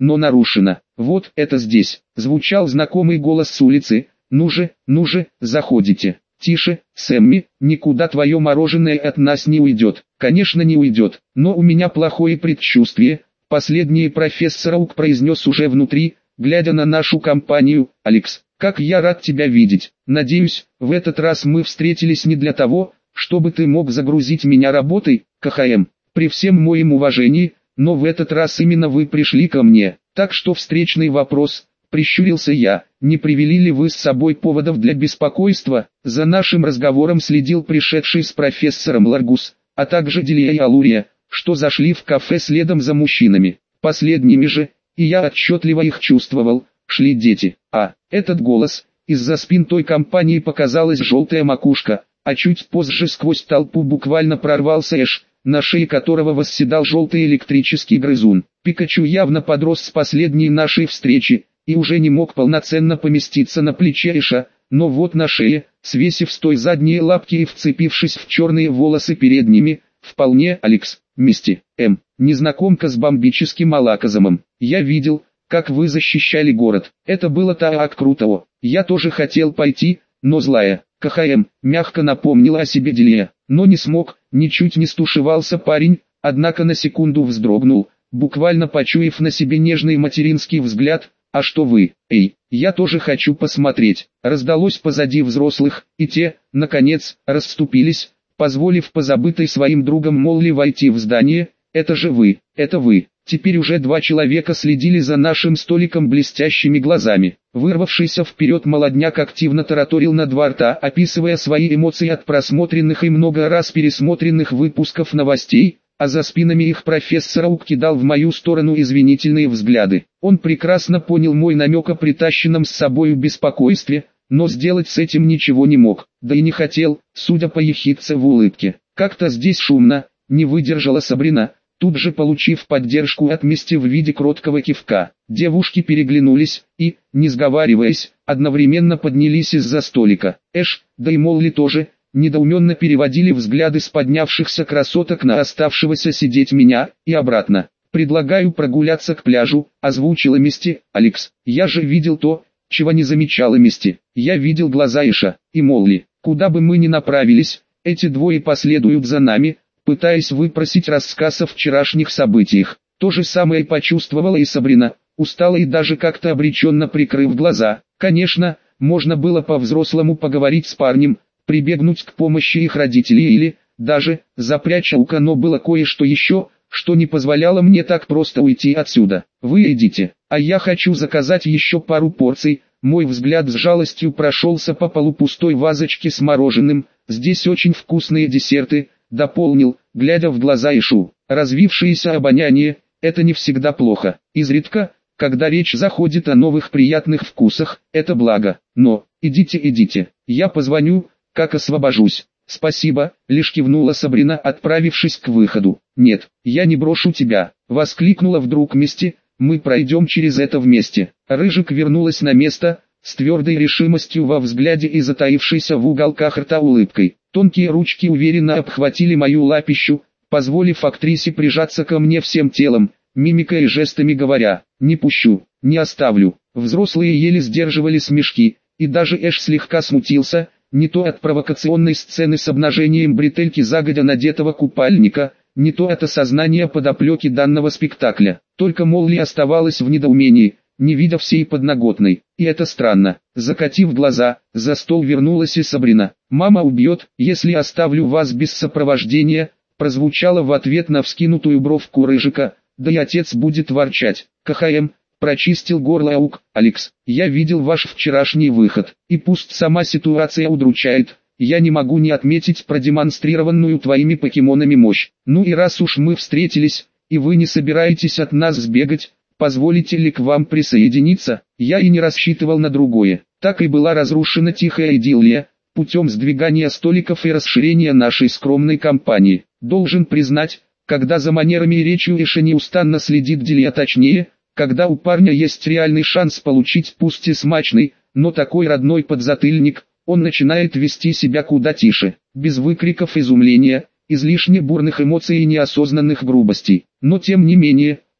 но нарушено. Вот это здесь. Звучал знакомый голос с улицы. Ну же, заходите. Тише, Сэмми, никуда твое мороженое от нас не уйдет. Конечно не уйдет, но у меня плохое предчувствие. Последнее профессор Оук произнес уже внутри, глядя на нашу компанию. Алекс, как я рад тебя видеть. Надеюсь, в этот раз мы встретились не для того, чтобы ты мог загрузить меня работой, КХМ. При всем моем уважении, но в этот раз именно вы пришли ко мне. Так что встречный вопрос, прищурился я, не привели ли вы с собой поводов для беспокойства? За нашим разговором следил пришедший с профессором Ларгус, а также Делия и Алурия, что зашли в кафе следом за мужчинами. Последними же, и я отчетливо их чувствовал, шли дети. А этот голос, из-за спин той компании показалась желтая макушка, а чуть позже сквозь толпу буквально прорвался Эш, на шее которого восседал желтый электрический грызун. Пикачу явно подрос с последней нашей встречи, и уже не мог полноценно поместиться на плече Эша, но вот на шее, свесив с той задние лапки и вцепившись в черные волосы передними, вполне Алекс, Мисти, незнакомка с бомбическим алаказмом. Я видел, как вы защищали город. Это было так круто. Я тоже хотел пойти, но злая, КХМ, мягко напомнила о себе Делия, но не смог, ничуть не стушевался парень, однако на секунду вздрогнул, буквально почуяв на себе нежный материнский взгляд. А что вы, я тоже хочу посмотреть. Раздалось позади взрослых, и те, наконец, расступились, позволив позабытой своим другом Молли войти в здание. Это же вы, это вы. Теперь уже два человека следили за нашим столиком блестящими глазами. Вырвавшийся вперед молодняк активно тараторил на два рта, описывая свои эмоции от просмотренных и много раз пересмотренных выпусков новостей, а за спинами их профессор Оук кидал в мою сторону извинительные взгляды. Он прекрасно понял мой намек о притащенном с собою беспокойстве, но сделать с этим ничего не мог, да и не хотел, судя по ехидце в улыбке. Как-то здесь шумно, не выдержала Сабрина, тут же получив поддержку от Мисти в виде кроткого кивка. Девушки переглянулись и, не сговариваясь, одновременно поднялись из-за столика. Эш, да и Молли тоже, недоуменно переводили взгляды с поднявшихся красоток на оставшегося сидеть меня, и обратно. «Предлагаю прогуляться к пляжу», — озвучила Мисти. «Алекс, я же видел то, чего не замечала Мисти. Я видел глаза Эша и Молли. Куда бы мы ни направились, эти двое последуют за нами, пытаясь выпросить рассказ о вчерашних событиях». То же самое почувствовала и Сабрина, устала и даже как-то обреченно прикрыв глаза. Конечно, можно было по-взрослому поговорить с парнем, прибегнуть к помощи их родителей или, даже, запрячь Аука, но было кое-что еще, что не позволяло мне так просто уйти отсюда. «Вы идите, а я хочу заказать еще пару порций». Мой взгляд с жалостью прошелся по полупустой вазочке с мороженым. «Здесь очень вкусные десерты», — дополнил, глядя в глаза Ишу. «Развившееся обоняние — это не всегда плохо. Изредка, когда речь заходит о новых приятных вкусах, это благо. Но, идите, я позвоню, как освобожусь». «Спасибо», — лишь кивнула Сабрина, отправившись к выходу. «Нет, я не брошу тебя», — воскликнула вдруг Мисти, «мы пройдем через это вместе». Рыжик вернулась на место, с твердой решимостью во взгляде и затаившейся в уголках рта улыбкой. Тонкие ручки уверенно обхватили мою лапищу, позволив актрисе прижаться ко мне всем телом, мимикой и жестами говоря: «Не пущу, не оставлю». Взрослые еле сдерживали смешки, и даже Эш слегка смутился, не то от провокационной сцены с обнажением бретельки загодя надетого купальника, не то от осознания подоплеки данного спектакля. Только Молли оставалась в недоумении, не видя всей подноготной. И это странно. Закатив глаза, за стол вернулась и Сабрина. «Мама убьет, если оставлю вас без сопровождения», прозвучало в ответ на вскинутую бровку Рыжика. «Да и отец будет ворчать». «КХМ», прочистил горло Аук. «Алекс, я видел ваш вчерашний выход, и пусть сама ситуация удручает, я не могу не отметить продемонстрированную твоими покемонами мощь. Ну и раз уж мы встретились, и вы не собираетесь от нас сбегать, позволите ли к вам присоединиться?» Я и не рассчитывал на другое. Так и была разрушена тихая идиллия, путем сдвигания столиков и расширения нашей скромной компании. Должен признать, когда за манерами и речью Эша неустанно следит Делия, точнее, когда у парня есть реальный шанс получить пусть и смачный, но такой родной подзатыльник, он начинает вести себя куда тише, без выкриков изумления, излишне бурных эмоций и неосознанных грубостей. Но тем не менее,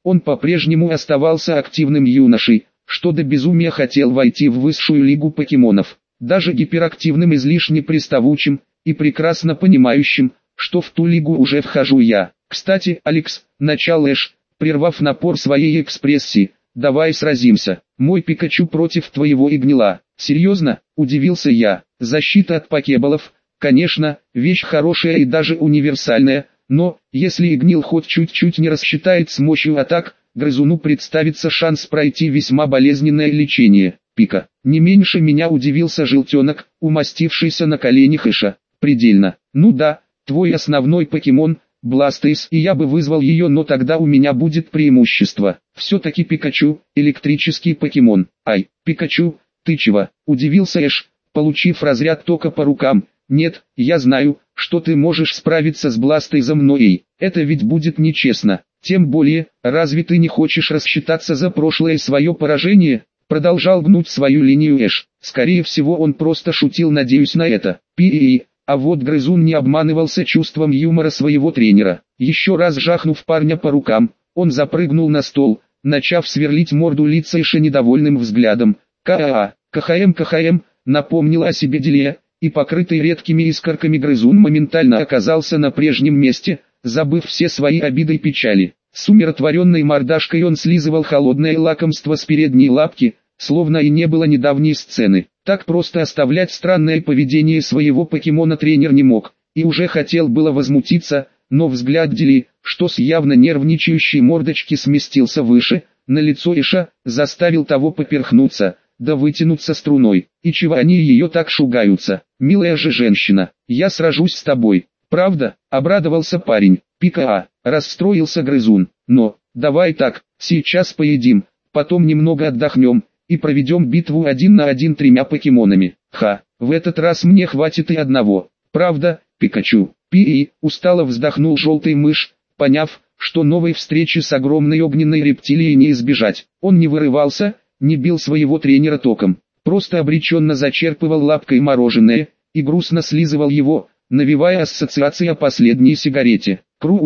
Он по-прежнему оставался активным юношей, что до безумия хотел войти в высшую лигу покемонов, даже гиперактивным, излишне приставучим и прекрасно понимающим, что в ту лигу уже вхожу я. Кстати, Алекс, начал Эш, прервав напор своей экспрессии, давай сразимся. Мой Пикачу против твоего Игнила. Серьезно? Удивился я. Защита от покеболов, конечно, вещь хорошая и даже универсальная, но, если Игнил хоть чуть-чуть не рассчитает с мощью атак, грызуну представится шанс пройти весьма болезненное лечение. Пика. Не меньше меня удивился желтенок, умастившийся на коленях Эша. Предельно. Ну да, твой основной покемон, Бластейс, и я бы вызвал ее, но тогда у меня будет преимущество. Все-таки Пикачу, электрический покемон. Ай, Пикачу, ты чего? Удивился Эш, получив разряд тока по рукам. Нет, я знаю, что ты можешь справиться с Бластейзом, но это ведь будет нечестно. Тем более, разве ты не хочешь рассчитаться за прошлое свое поражение? Продолжал гнуть свою линию Эш. Скорее всего, он просто шутил, надеюсь на это. А вот грызун не обманывался чувством юмора своего тренера. Еще раз жахнув парня по рукам, он запрыгнул на стол, начав сверлить морду лица Эша недовольным взглядом. КХМ, напомнил о себе Делия, и покрытый редкими искорками грызун моментально оказался на прежнем месте, забыв все свои обиды и печали. С умиротворенной мордашкой он слизывал холодное лакомство с передней лапки, словно и не было недавней сцены. Так просто оставлять странное поведение своего покемона тренер не мог, и уже хотел было возмутиться, но взгляд Дели, что с явно нервничающей мордочки сместился выше, на лицо Эша, заставил того поперхнуться, да вытянуться струной. И чего они ее так шугаются? Милая же женщина, я сражусь с тобой. Правда? Обрадовался парень. Пика, расстроился грызун. Но, давай так, сейчас поедим, потом немного отдохнем и проведем битву 1 на 1 3 покемонами. В этот раз мне хватит и одного. Правда, Пикачу? Устало вздохнул желтый мышь, поняв, что новой встречи с огромной огненной рептилией не избежать. Он не вырывался, не бил своего тренера током, просто обреченно зачерпывал лапкой мороженое и грустно слизывал его, навевая ассоциации о последней сигарете.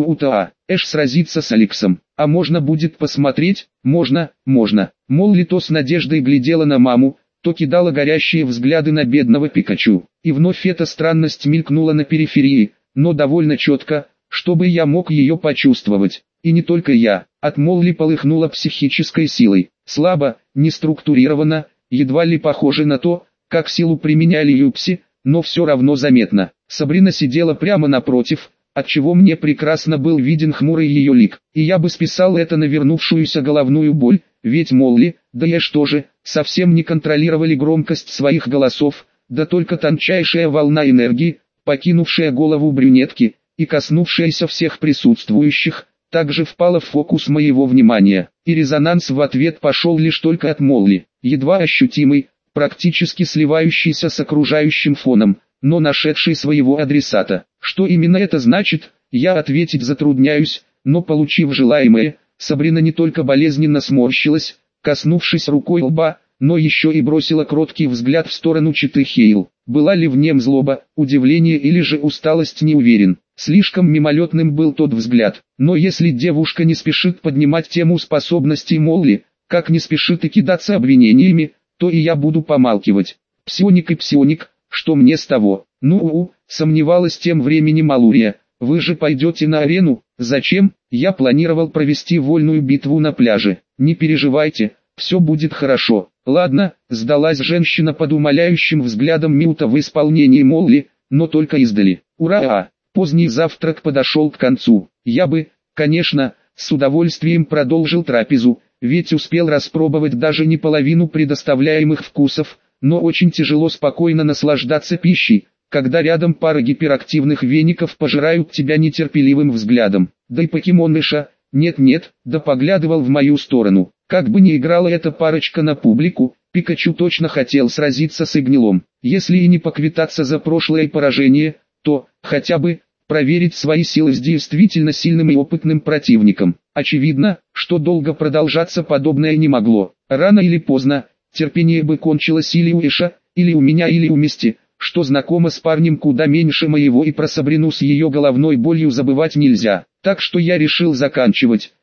Эш сразится с Алексом. А можно будет посмотреть? Можно. Молли то с надеждой глядела на маму, то кидала горящие взгляды на бедного Пикачу. И вновь эта странность мелькнула на периферии, но довольно четко, чтобы я мог ее почувствовать. И не только я. От Молли полыхнула психической силой. Слабо, неструктурированно, едва ли похоже на то, как силу применяли Юпси, но все равно заметно. Сабрина сидела прямо напротив, отчего мне прекрасно был виден хмурый ее лик, и я бы списал это на вернувшуюся головную боль, ведь Молли, да и Эш тоже, совсем не контролировали громкость своих голосов, да только тончайшая волна энергии, покинувшая голову брюнетки и коснувшаяся всех присутствующих, также впала в фокус моего внимания, и резонанс в ответ пошел лишь только от Молли, едва ощутимый, практически сливающийся с окружающим фоном, но нашедший своего адресата. Что именно это значит, я ответить затрудняюсь, но получив желаемое, Сабрина не только болезненно сморщилась, коснувшись рукой лба, но еще и бросила кроткий взгляд в сторону Читы Хейл. Была ли в нем злоба, удивление или же усталость, не уверен. Слишком мимолетным был тот взгляд, но если девушка не спешит поднимать тему способностей Молли, как не спешит и кидаться обвинениями, то и я буду помалкивать. Псионик и псионик, что мне с того? Сомневалась тем временем Алурия. Вы же пойдете на арену? Зачем? Я планировал провести вольную битву на пляже. Не переживайте, все будет хорошо. Ладно, сдалась женщина под умоляющим взглядом Милта в исполнении Молли, но только издали. Ура! Поздний завтрак подошел к концу. Я бы, конечно, с удовольствием продолжил трапезу, ведь успел распробовать даже не половину предоставляемых вкусов, но очень тяжело спокойно наслаждаться пищей, когда рядом пара гиперактивных веников пожирают тебя нетерпеливым взглядом. Да и покемоныша, нет, да поглядывал в мою сторону. Как бы ни играла эта парочка на публику, Пикачу точно хотел сразиться с Игнилом. Если и не поквитаться за прошлое поражение, то, хотя бы, проверить свои силы с действительно сильным и опытным противником. Очевидно, что долго продолжаться подобное не могло. Рано или поздно, терпение бы кончилось или у Эша, или у меня, или у Мисти, что знакомо с парнем куда меньше моего, и про Сабрину с ее головной болью забывать нельзя. Так что я решил заканчивать,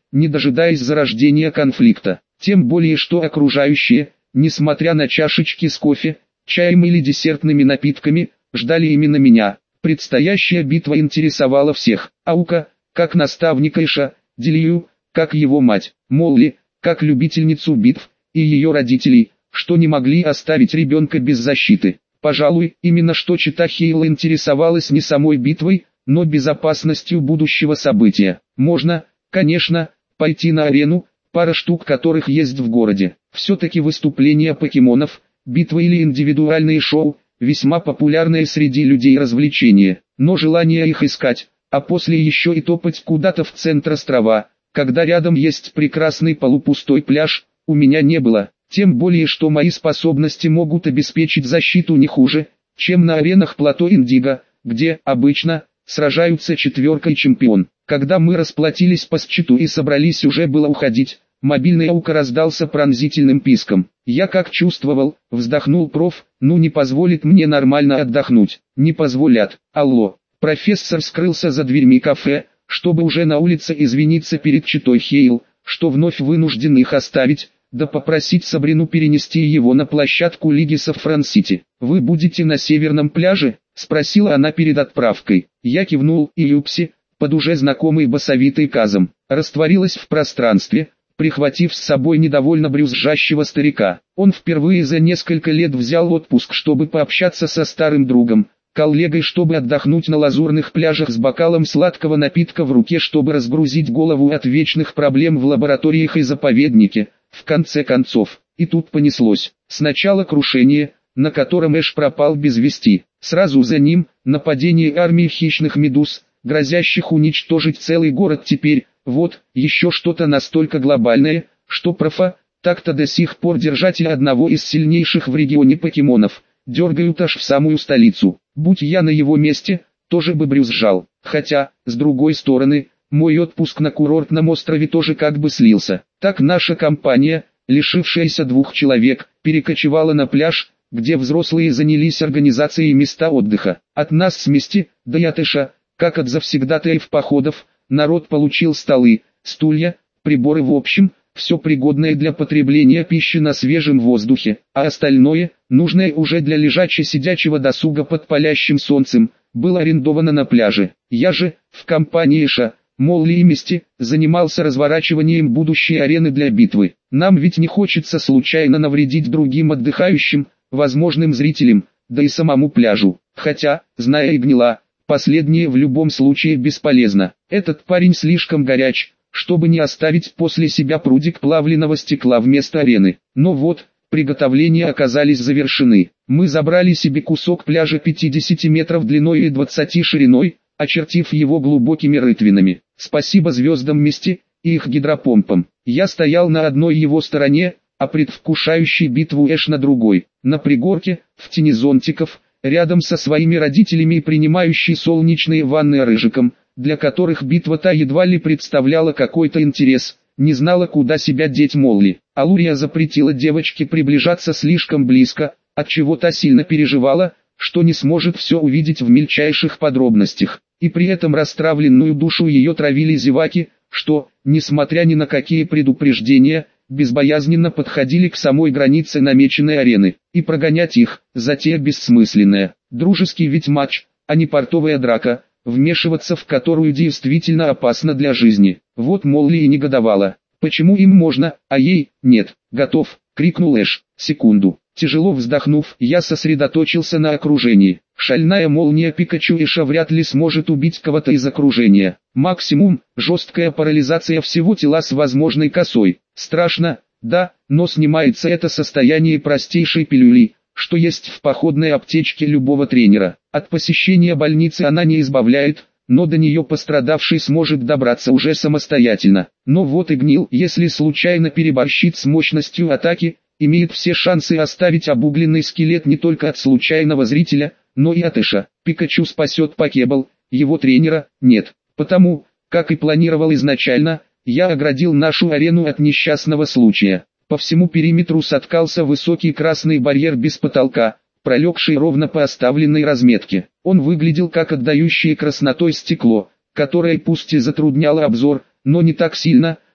не дожидаясь зарождения конфликта. Тем более что окружающие, несмотря на чашечки с кофе, чаем или десертными напитками, ждали именно меня. Предстоящая битва интересовала всех. Аука, как наставника Эша, Дилию, как его мать, Молли, как любительницу битв, и ее родителей, что не могли оставить ребенка без защиты. Пожалуй, именно что чита Хейла интересовалась не самой битвой, но безопасностью будущего события. Можно, конечно, пойти на арену, пара штук которых есть в городе. Все-таки выступления покемонов, битвы или индивидуальные шоу, весьма популярные среди людей развлечения. Но желание их искать, а после еще и топать куда-то в центр острова, когда рядом есть прекрасный полупустой пляж, у меня не было. Тем более что мои способности могут обеспечить защиту не хуже, чем на аренах плато Индиго, где, обычно, сражаются четверка и чемпион. Когда мы расплатились по счету и собрались уже было уходить, мобильный Аука раздался пронзительным писком. Я как чувствовал, вздохнул проф, ну не позволит мне нормально отдохнуть. Не позволят. Алло. Профессор скрылся за дверьми кафе, чтобы уже на улице извиниться перед читой Хейл, что вновь вынужден их оставить, да попросить Сабрину перенести его на площадку Лиги Сафран-Сити. «Вы будете на северном пляже?» – спросила она перед отправкой. Я кивнул, и Юпси, под уже знакомый басовитый казом, растворилась в пространстве, прихватив с собой недовольно брюзжащего старика. Он впервые за несколько лет взял отпуск, чтобы пообщаться со старым другом, коллегой, чтобы отдохнуть на лазурных пляжах с бокалом сладкого напитка в руке, чтобы разгрузить голову от вечных проблем в лабораториях и заповеднике. В конце концов, и тут понеслось. Сначала крушение, на котором Эш пропал без вести. Сразу за ним, нападение армии хищных медуз, грозящих уничтожить целый город теперь. Вот, еще что-то настолько глобальное, что профа, так-то до сих пор держателя одного из сильнейших в регионе покемонов, дергают аж в самую столицу. Будь я на его месте, тоже бы брюзжал. Хотя, с другой стороны, мой отпуск на курортном острове тоже как бы слился. Так наша компания, лишившаяся 2 человек, перекочевала на пляж, где взрослые занялись организацией места отдыха. От нас с Мисти, да и от Эша, как от завсегдатаев походов, народ получил столы, стулья, приборы, в общем, все пригодное для потребления пищи на свежем воздухе, а остальное, нужное уже для лежаче-сидячего досуга под палящим солнцем, было арендовано на пляже. Я же, в компании Эша, Молли и Мисти, занимался разворачиванием будущей арены для битвы. Нам ведь не хочется случайно навредить другим отдыхающим, возможным зрителям, да и самому пляжу. Хотя, зная и гнила, последнее в любом случае бесполезно. Этот парень слишком горяч, чтобы не оставить после себя прудик плавленного стекла вместо арены. Но вот, приготовления оказались завершены. Мы забрали себе кусок пляжа 50 метров длиной и 20 шириной, очертив его глубокими рытвинами. Спасибо звездам Мисти и их гидропомпам. Я стоял на одной его стороне, а предвкушающий битву Эш на другой. На пригорке, в тени зонтиков, рядом со своими родителями и принимающий солнечные ванны рыжиком, для которых битва-то едва ли представляла какой-то интерес, не знала, куда себя деть Молли. Алурия запретила девочке приближаться слишком близко, отчего та сильно переживала, что не сможет все увидеть в мельчайших подробностях. И при этом расстравленную душу ее травили зеваки, что, несмотря ни на какие предупреждения, безбоязненно подходили к самой границе намеченной арены. И прогонять их, затея бессмысленная. Дружеский ведь матч, а не портовая драка, вмешиваться в которую действительно опасно для жизни. Вот Молли и негодовала. Почему им можно, а ей нет? Готов, крикнул Эш. Секунду. Тяжело вздохнув, я сосредоточился на окружении. Шальная молния Пикачу Эша вряд ли сможет убить кого-то из окружения. Максимум, жесткая парализация всего тела с возможной косой. Страшно, да, но снимается это состояние простейшей пилюли, что есть в походной аптечке любого тренера. От посещения больницы она не избавляет, но до нее пострадавший сможет добраться уже самостоятельно. Но вот и Гнил, если случайно переборщит с мощностью атаки, имеет все шансы оставить обугленный скелет не только от случайного зрителя, но и от Эша. Пикачу спасет Покебл, его тренера нет. Потому, как и планировал изначально, я оградил нашу арену от несчастного случая. По всему периметру соткался высокий красный барьер без потолка, пролегший ровно по оставленной разметке. Он выглядел как отдающее краснотой стекло, которое пусть и затрудняло обзор, но не так сильно,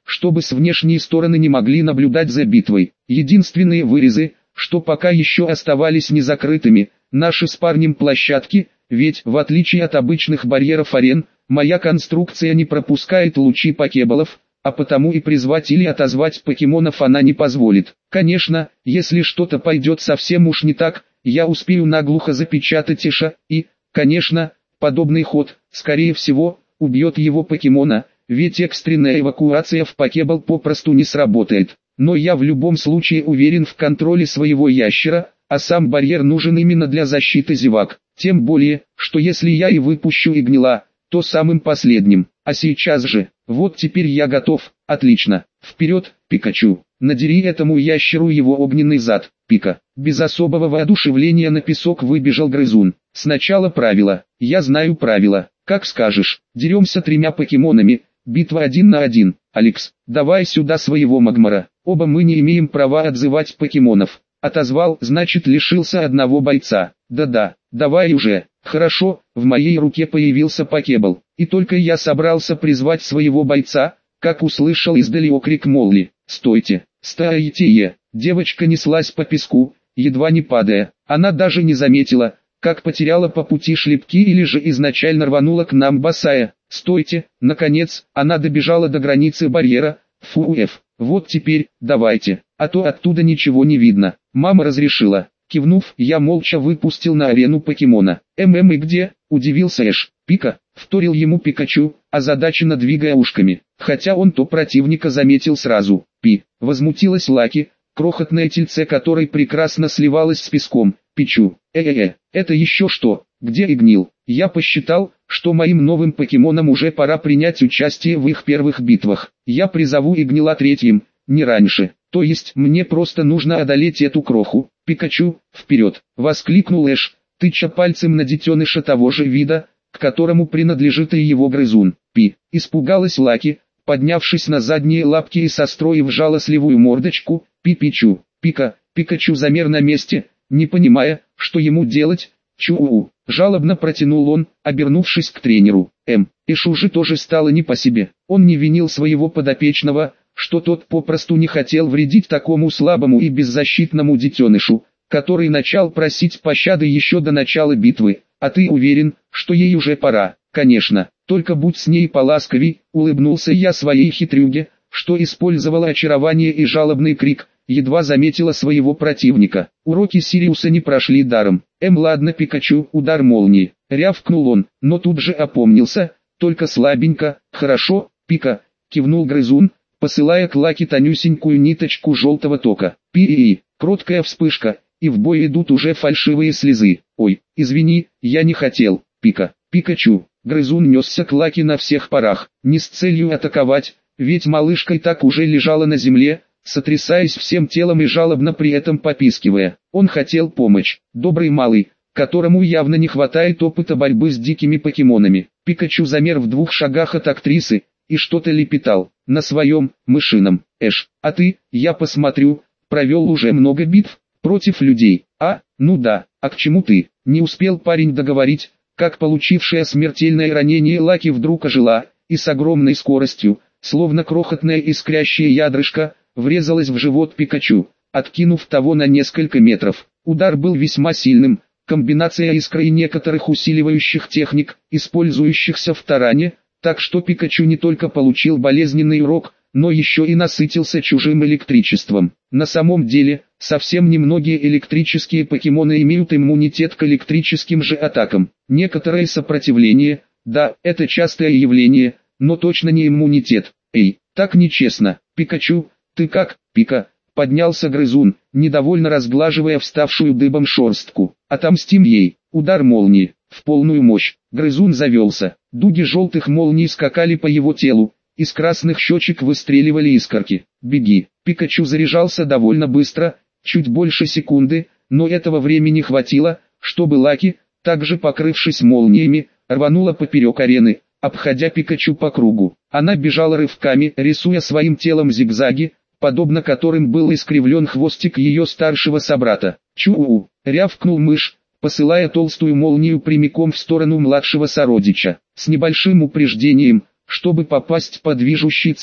чтобы с внешней стороны не могли наблюдать за битвой. Единственные вырезы, что пока еще оставались незакрытыми, наши с парнем площадки, ведь, в отличие от обычных барьеров арен, моя конструкция не пропускает лучи покеболов, а потому и призвать или отозвать покемонов она не позволит. Конечно, если что-то пойдет совсем уж не так, я успею наглухо запечатать Эша, и, конечно, подобный ход, скорее всего, убьет его покемона, ведь экстренная эвакуация в покебол попросту не сработает. Но я в любом случае уверен в контроле своего ящера, а сам барьер нужен именно для защиты зевак. Тем более, что если я и выпущу Игнила, то самым последним. А сейчас же, вот теперь я готов, отлично. Вперед, Пикачу, надери этому ящеру его огненный зад, Пика. Без особого воодушевления на песок выбежал грызун. Сначала правила, я знаю правила, как скажешь. Деремся 3 покемонами, битва 1 на 1. Алекс, давай сюда своего Магмара. Оба мы не имеем права отзывать покемонов. Отозвал, значит лишился одного бойца. Да-да, давай уже. Хорошо, в моей руке появился покебол. И только я собрался призвать своего бойца, как услышал издали окрик Молли. «Стойте! Стоите!» Девочка неслась по песку, едва не падая. Она даже не заметила, как потеряла по пути шлепки или же изначально рванула к нам босая. «Стойте!» Наконец, она добежала до границы барьера. Фуэф. Вот теперь, давайте, а то оттуда ничего не видно. Мама разрешила. Кивнув, я молча выпустил на арену покемона. И где?» – удивился Эш. «Пика», – вторил ему Пикачу, озадаченно двигая ушками. Хотя он то противника заметил сразу. «Пи», – возмутилась Лаки, крохотное тельце которой прекрасно сливалось с песком. «Пичу, это еще что, где Игнил?» Я посчитал, что моим новым покемонам уже пора принять участие в их первых битвах. Я призову Игнила 3-м, не раньше. То есть мне просто нужно одолеть эту кроху. «Пикачу, вперед!» — воскликнул Эш, тыча пальцем на детеныша того же вида, к которому принадлежит и его грызун. «Пи!» — испугалась Лаки, поднявшись на задние лапки и состроив жалостливую мордочку. «Пи-пичу!» Пикачу замер на месте, не понимая, что ему делать. «Чу-у-у!» — жалобно протянул он, обернувшись к тренеру. Эшу же тоже стало не по себе. Он не винил своего подопечного, что тот попросту не хотел вредить такому слабому и беззащитному детенышу, который начал просить пощады еще до начала битвы. «А ты уверен, что ей уже пора?» «Конечно, только будь с ней поласковей», — улыбнулся я своей хитрюге, что использовала очарование и жалобный крик, едва заметила своего противника. Уроки Сириуса не прошли даром. Ладно, Пикачу, удар молнии», — рявкнул он, но тут же опомнился, только слабенько. «Хорошо, Пика», — кивнул грызун, посылая к Лаки тонюсенькую ниточку желтого тока. Пи-и-и, кроткая вспышка, и в бой идут уже фальшивые слезы. «Ой, извини, я не хотел, Пика». Пикачу, грызун несся к Лаки на всех парах, не с целью атаковать, ведь малышка и так уже лежала на земле, сотрясаясь всем телом и жалобно при этом попискивая. Он хотел помочь. Добрый малый, которому явно не хватает опыта борьбы с дикими покемонами. Пикачу замер в 2 шагах от актрисы и что-то лепетал на своем мышином. «Эш, а ты, я посмотрю, провел уже много битв против людей». Ну да, а к чему ты?» Не успел парень договорить, как получившая смертельное ранение Лаки вдруг ожила, и с огромной скоростью, словно крохотное искрящее ядрышко, врезалась в живот Пикачу, откинув того на несколько метров. Удар был весьма сильным, комбинация искры и некоторых усиливающих техник, использующихся в таране, так что Пикачу не только получил болезненный урок, но еще и насытился чужим электричеством. На самом деле, совсем немногие электрические покемоны имеют иммунитет к электрическим же атакам. Некоторое сопротивление, да, это частое явление, но точно не иммунитет. «Эй, так нечестно, Пикачу, ты как?» «Пика», — поднялся грызун, недовольно разглаживая вставшую дыбом шерстку. «Отомстим ей». Удар молнии, в полную мощь. Грызун завелся, дуги желтых молний скакали по его телу, из красных щечек выстреливали искорки. «Беги». Пикачу заряжался довольно быстро, чуть больше секунды, но этого времени хватило, чтобы Лаки, также покрывшись молниями, рванула поперек арены, обходя Пикачу по кругу. Она бежала рывками, рисуя своим телом зигзаги, подобно которым был искривлен хвостик ее старшего собрата. «Чу-у-у», рявкнул мышь, посылая толстую молнию прямиком в сторону младшего сородича, с небольшим упреждением, чтобы попасть по движущей цели.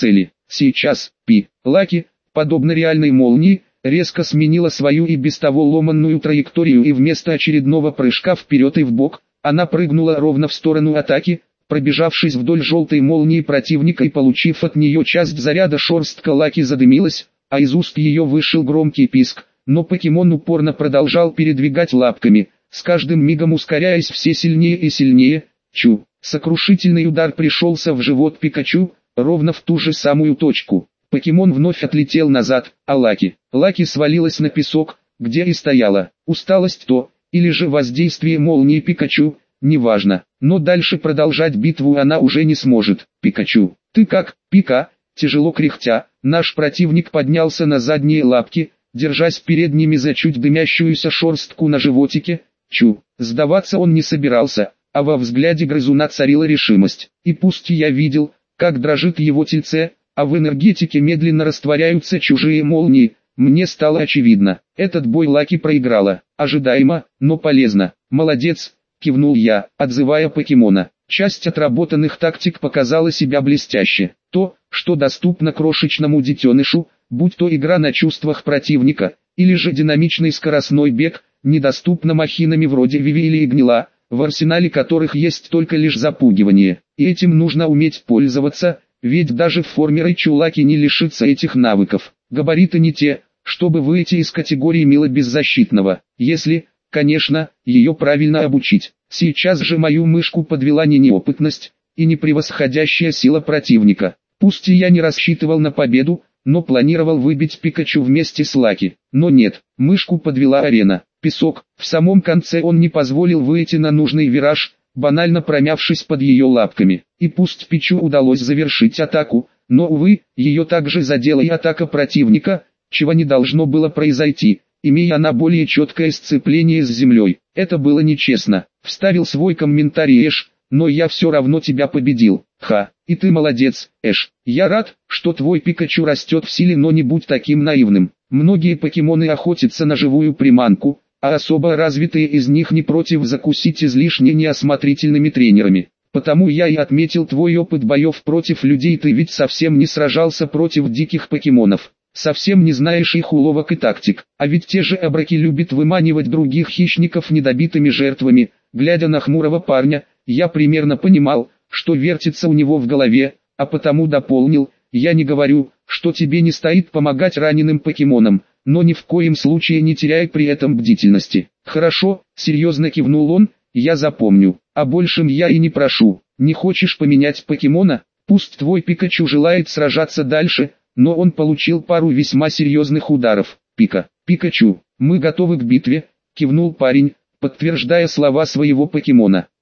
Сейчас, Пи. Лаки, подобно реальной молнии, резко сменила свою и без того ломанную траекторию и вместо очередного прыжка вперед и вбок, она прыгнула ровно в сторону атаки, пробежавшись вдоль желтой молнии противника и получив от нее часть заряда. Шерстка Лаки задымилась, а из уст ее вышел громкий писк, но покемон упорно продолжал передвигать лапками, с каждым мигом ускоряясь все сильнее и сильнее. Чу! Сокрушительный удар пришелся в живот Пикачу, ровно в ту же самую точку. Покемон вновь отлетел назад, а Лаки свалилась на песок, где и стояла. Усталость то, или же воздействие молнии Пикачу, неважно, но дальше продолжать битву она уже не сможет. Пикачу, ты как, Пика? Тяжело кряхтя, наш противник поднялся на задние лапки, держась передними за чуть дымящуюся шерстку на животике. Чу, сдаваться он не собирался, а во взгляде грызуна царила решимость. И пусть я видел, как дрожит его тельце, а в энергетике медленно растворяются чужие молнии, мне стало очевидно, этот бой Лаки проиграла. Ожидаемо, но полезно. Молодец, кивнул я, отзывая покемона. Часть отработанных тактик показала себя блестяще. То, что доступно крошечному детенышу, будь то игра на чувствах противника, или же динамичный скоростной бег, недоступно махинами вроде Виви или Гнила, в арсенале которых есть только лишь запугивание. И этим нужно уметь пользоваться, ведь даже в форме Райчу Лаки не лишится этих навыков. Габариты не те, чтобы выйти из категории мило беззащитного, если, конечно, ее правильно обучить. Сейчас же мою мышку подвела не неопытность, и не превосходящая сила противника. Пусть и я не рассчитывал на победу, но планировал выбить Пикачу вместе с Лаки. Но нет, мышку подвела арена. Песок, в самом конце он не позволил выйти на нужный вираж, банально промявшись под ее лапками. И пусть Пичу удалось завершить атаку, но увы, ее также задела и атака противника, чего не должно было произойти, имея она более четкое сцепление с землей. Это было нечестно. Вставил свой комментарий Эш, но я все равно тебя победил. Ха, и ты молодец, Эш. Я рад, что твой Пикачу растет в силе, но не будь таким наивным. Многие покемоны охотятся на живую приманку, а особо развитые из них не против закусить излишне неосмотрительными тренерами. Потому я и отметил твой опыт боев против людей, ты ведь совсем не сражался против диких покемонов. Совсем не знаешь их уловок и тактик, а ведь те же абраки любят выманивать других хищников недобитыми жертвами. Глядя на хмурого парня, я примерно понимал, что вертится у него в голове, а потому дополнил: я не говорю, что тебе не стоит помогать раненым покемонам, но ни в коем случае не теряй при этом бдительности. Хорошо, серьезно кивнул он, я запомню, а большем я и не прошу. Не хочешь поменять покемона? Пусть твой Пикачу желает сражаться дальше, но он получил пару весьма серьезных ударов. Пикачу, мы готовы к битве, кивнул парень, подтверждая слова своего покемона.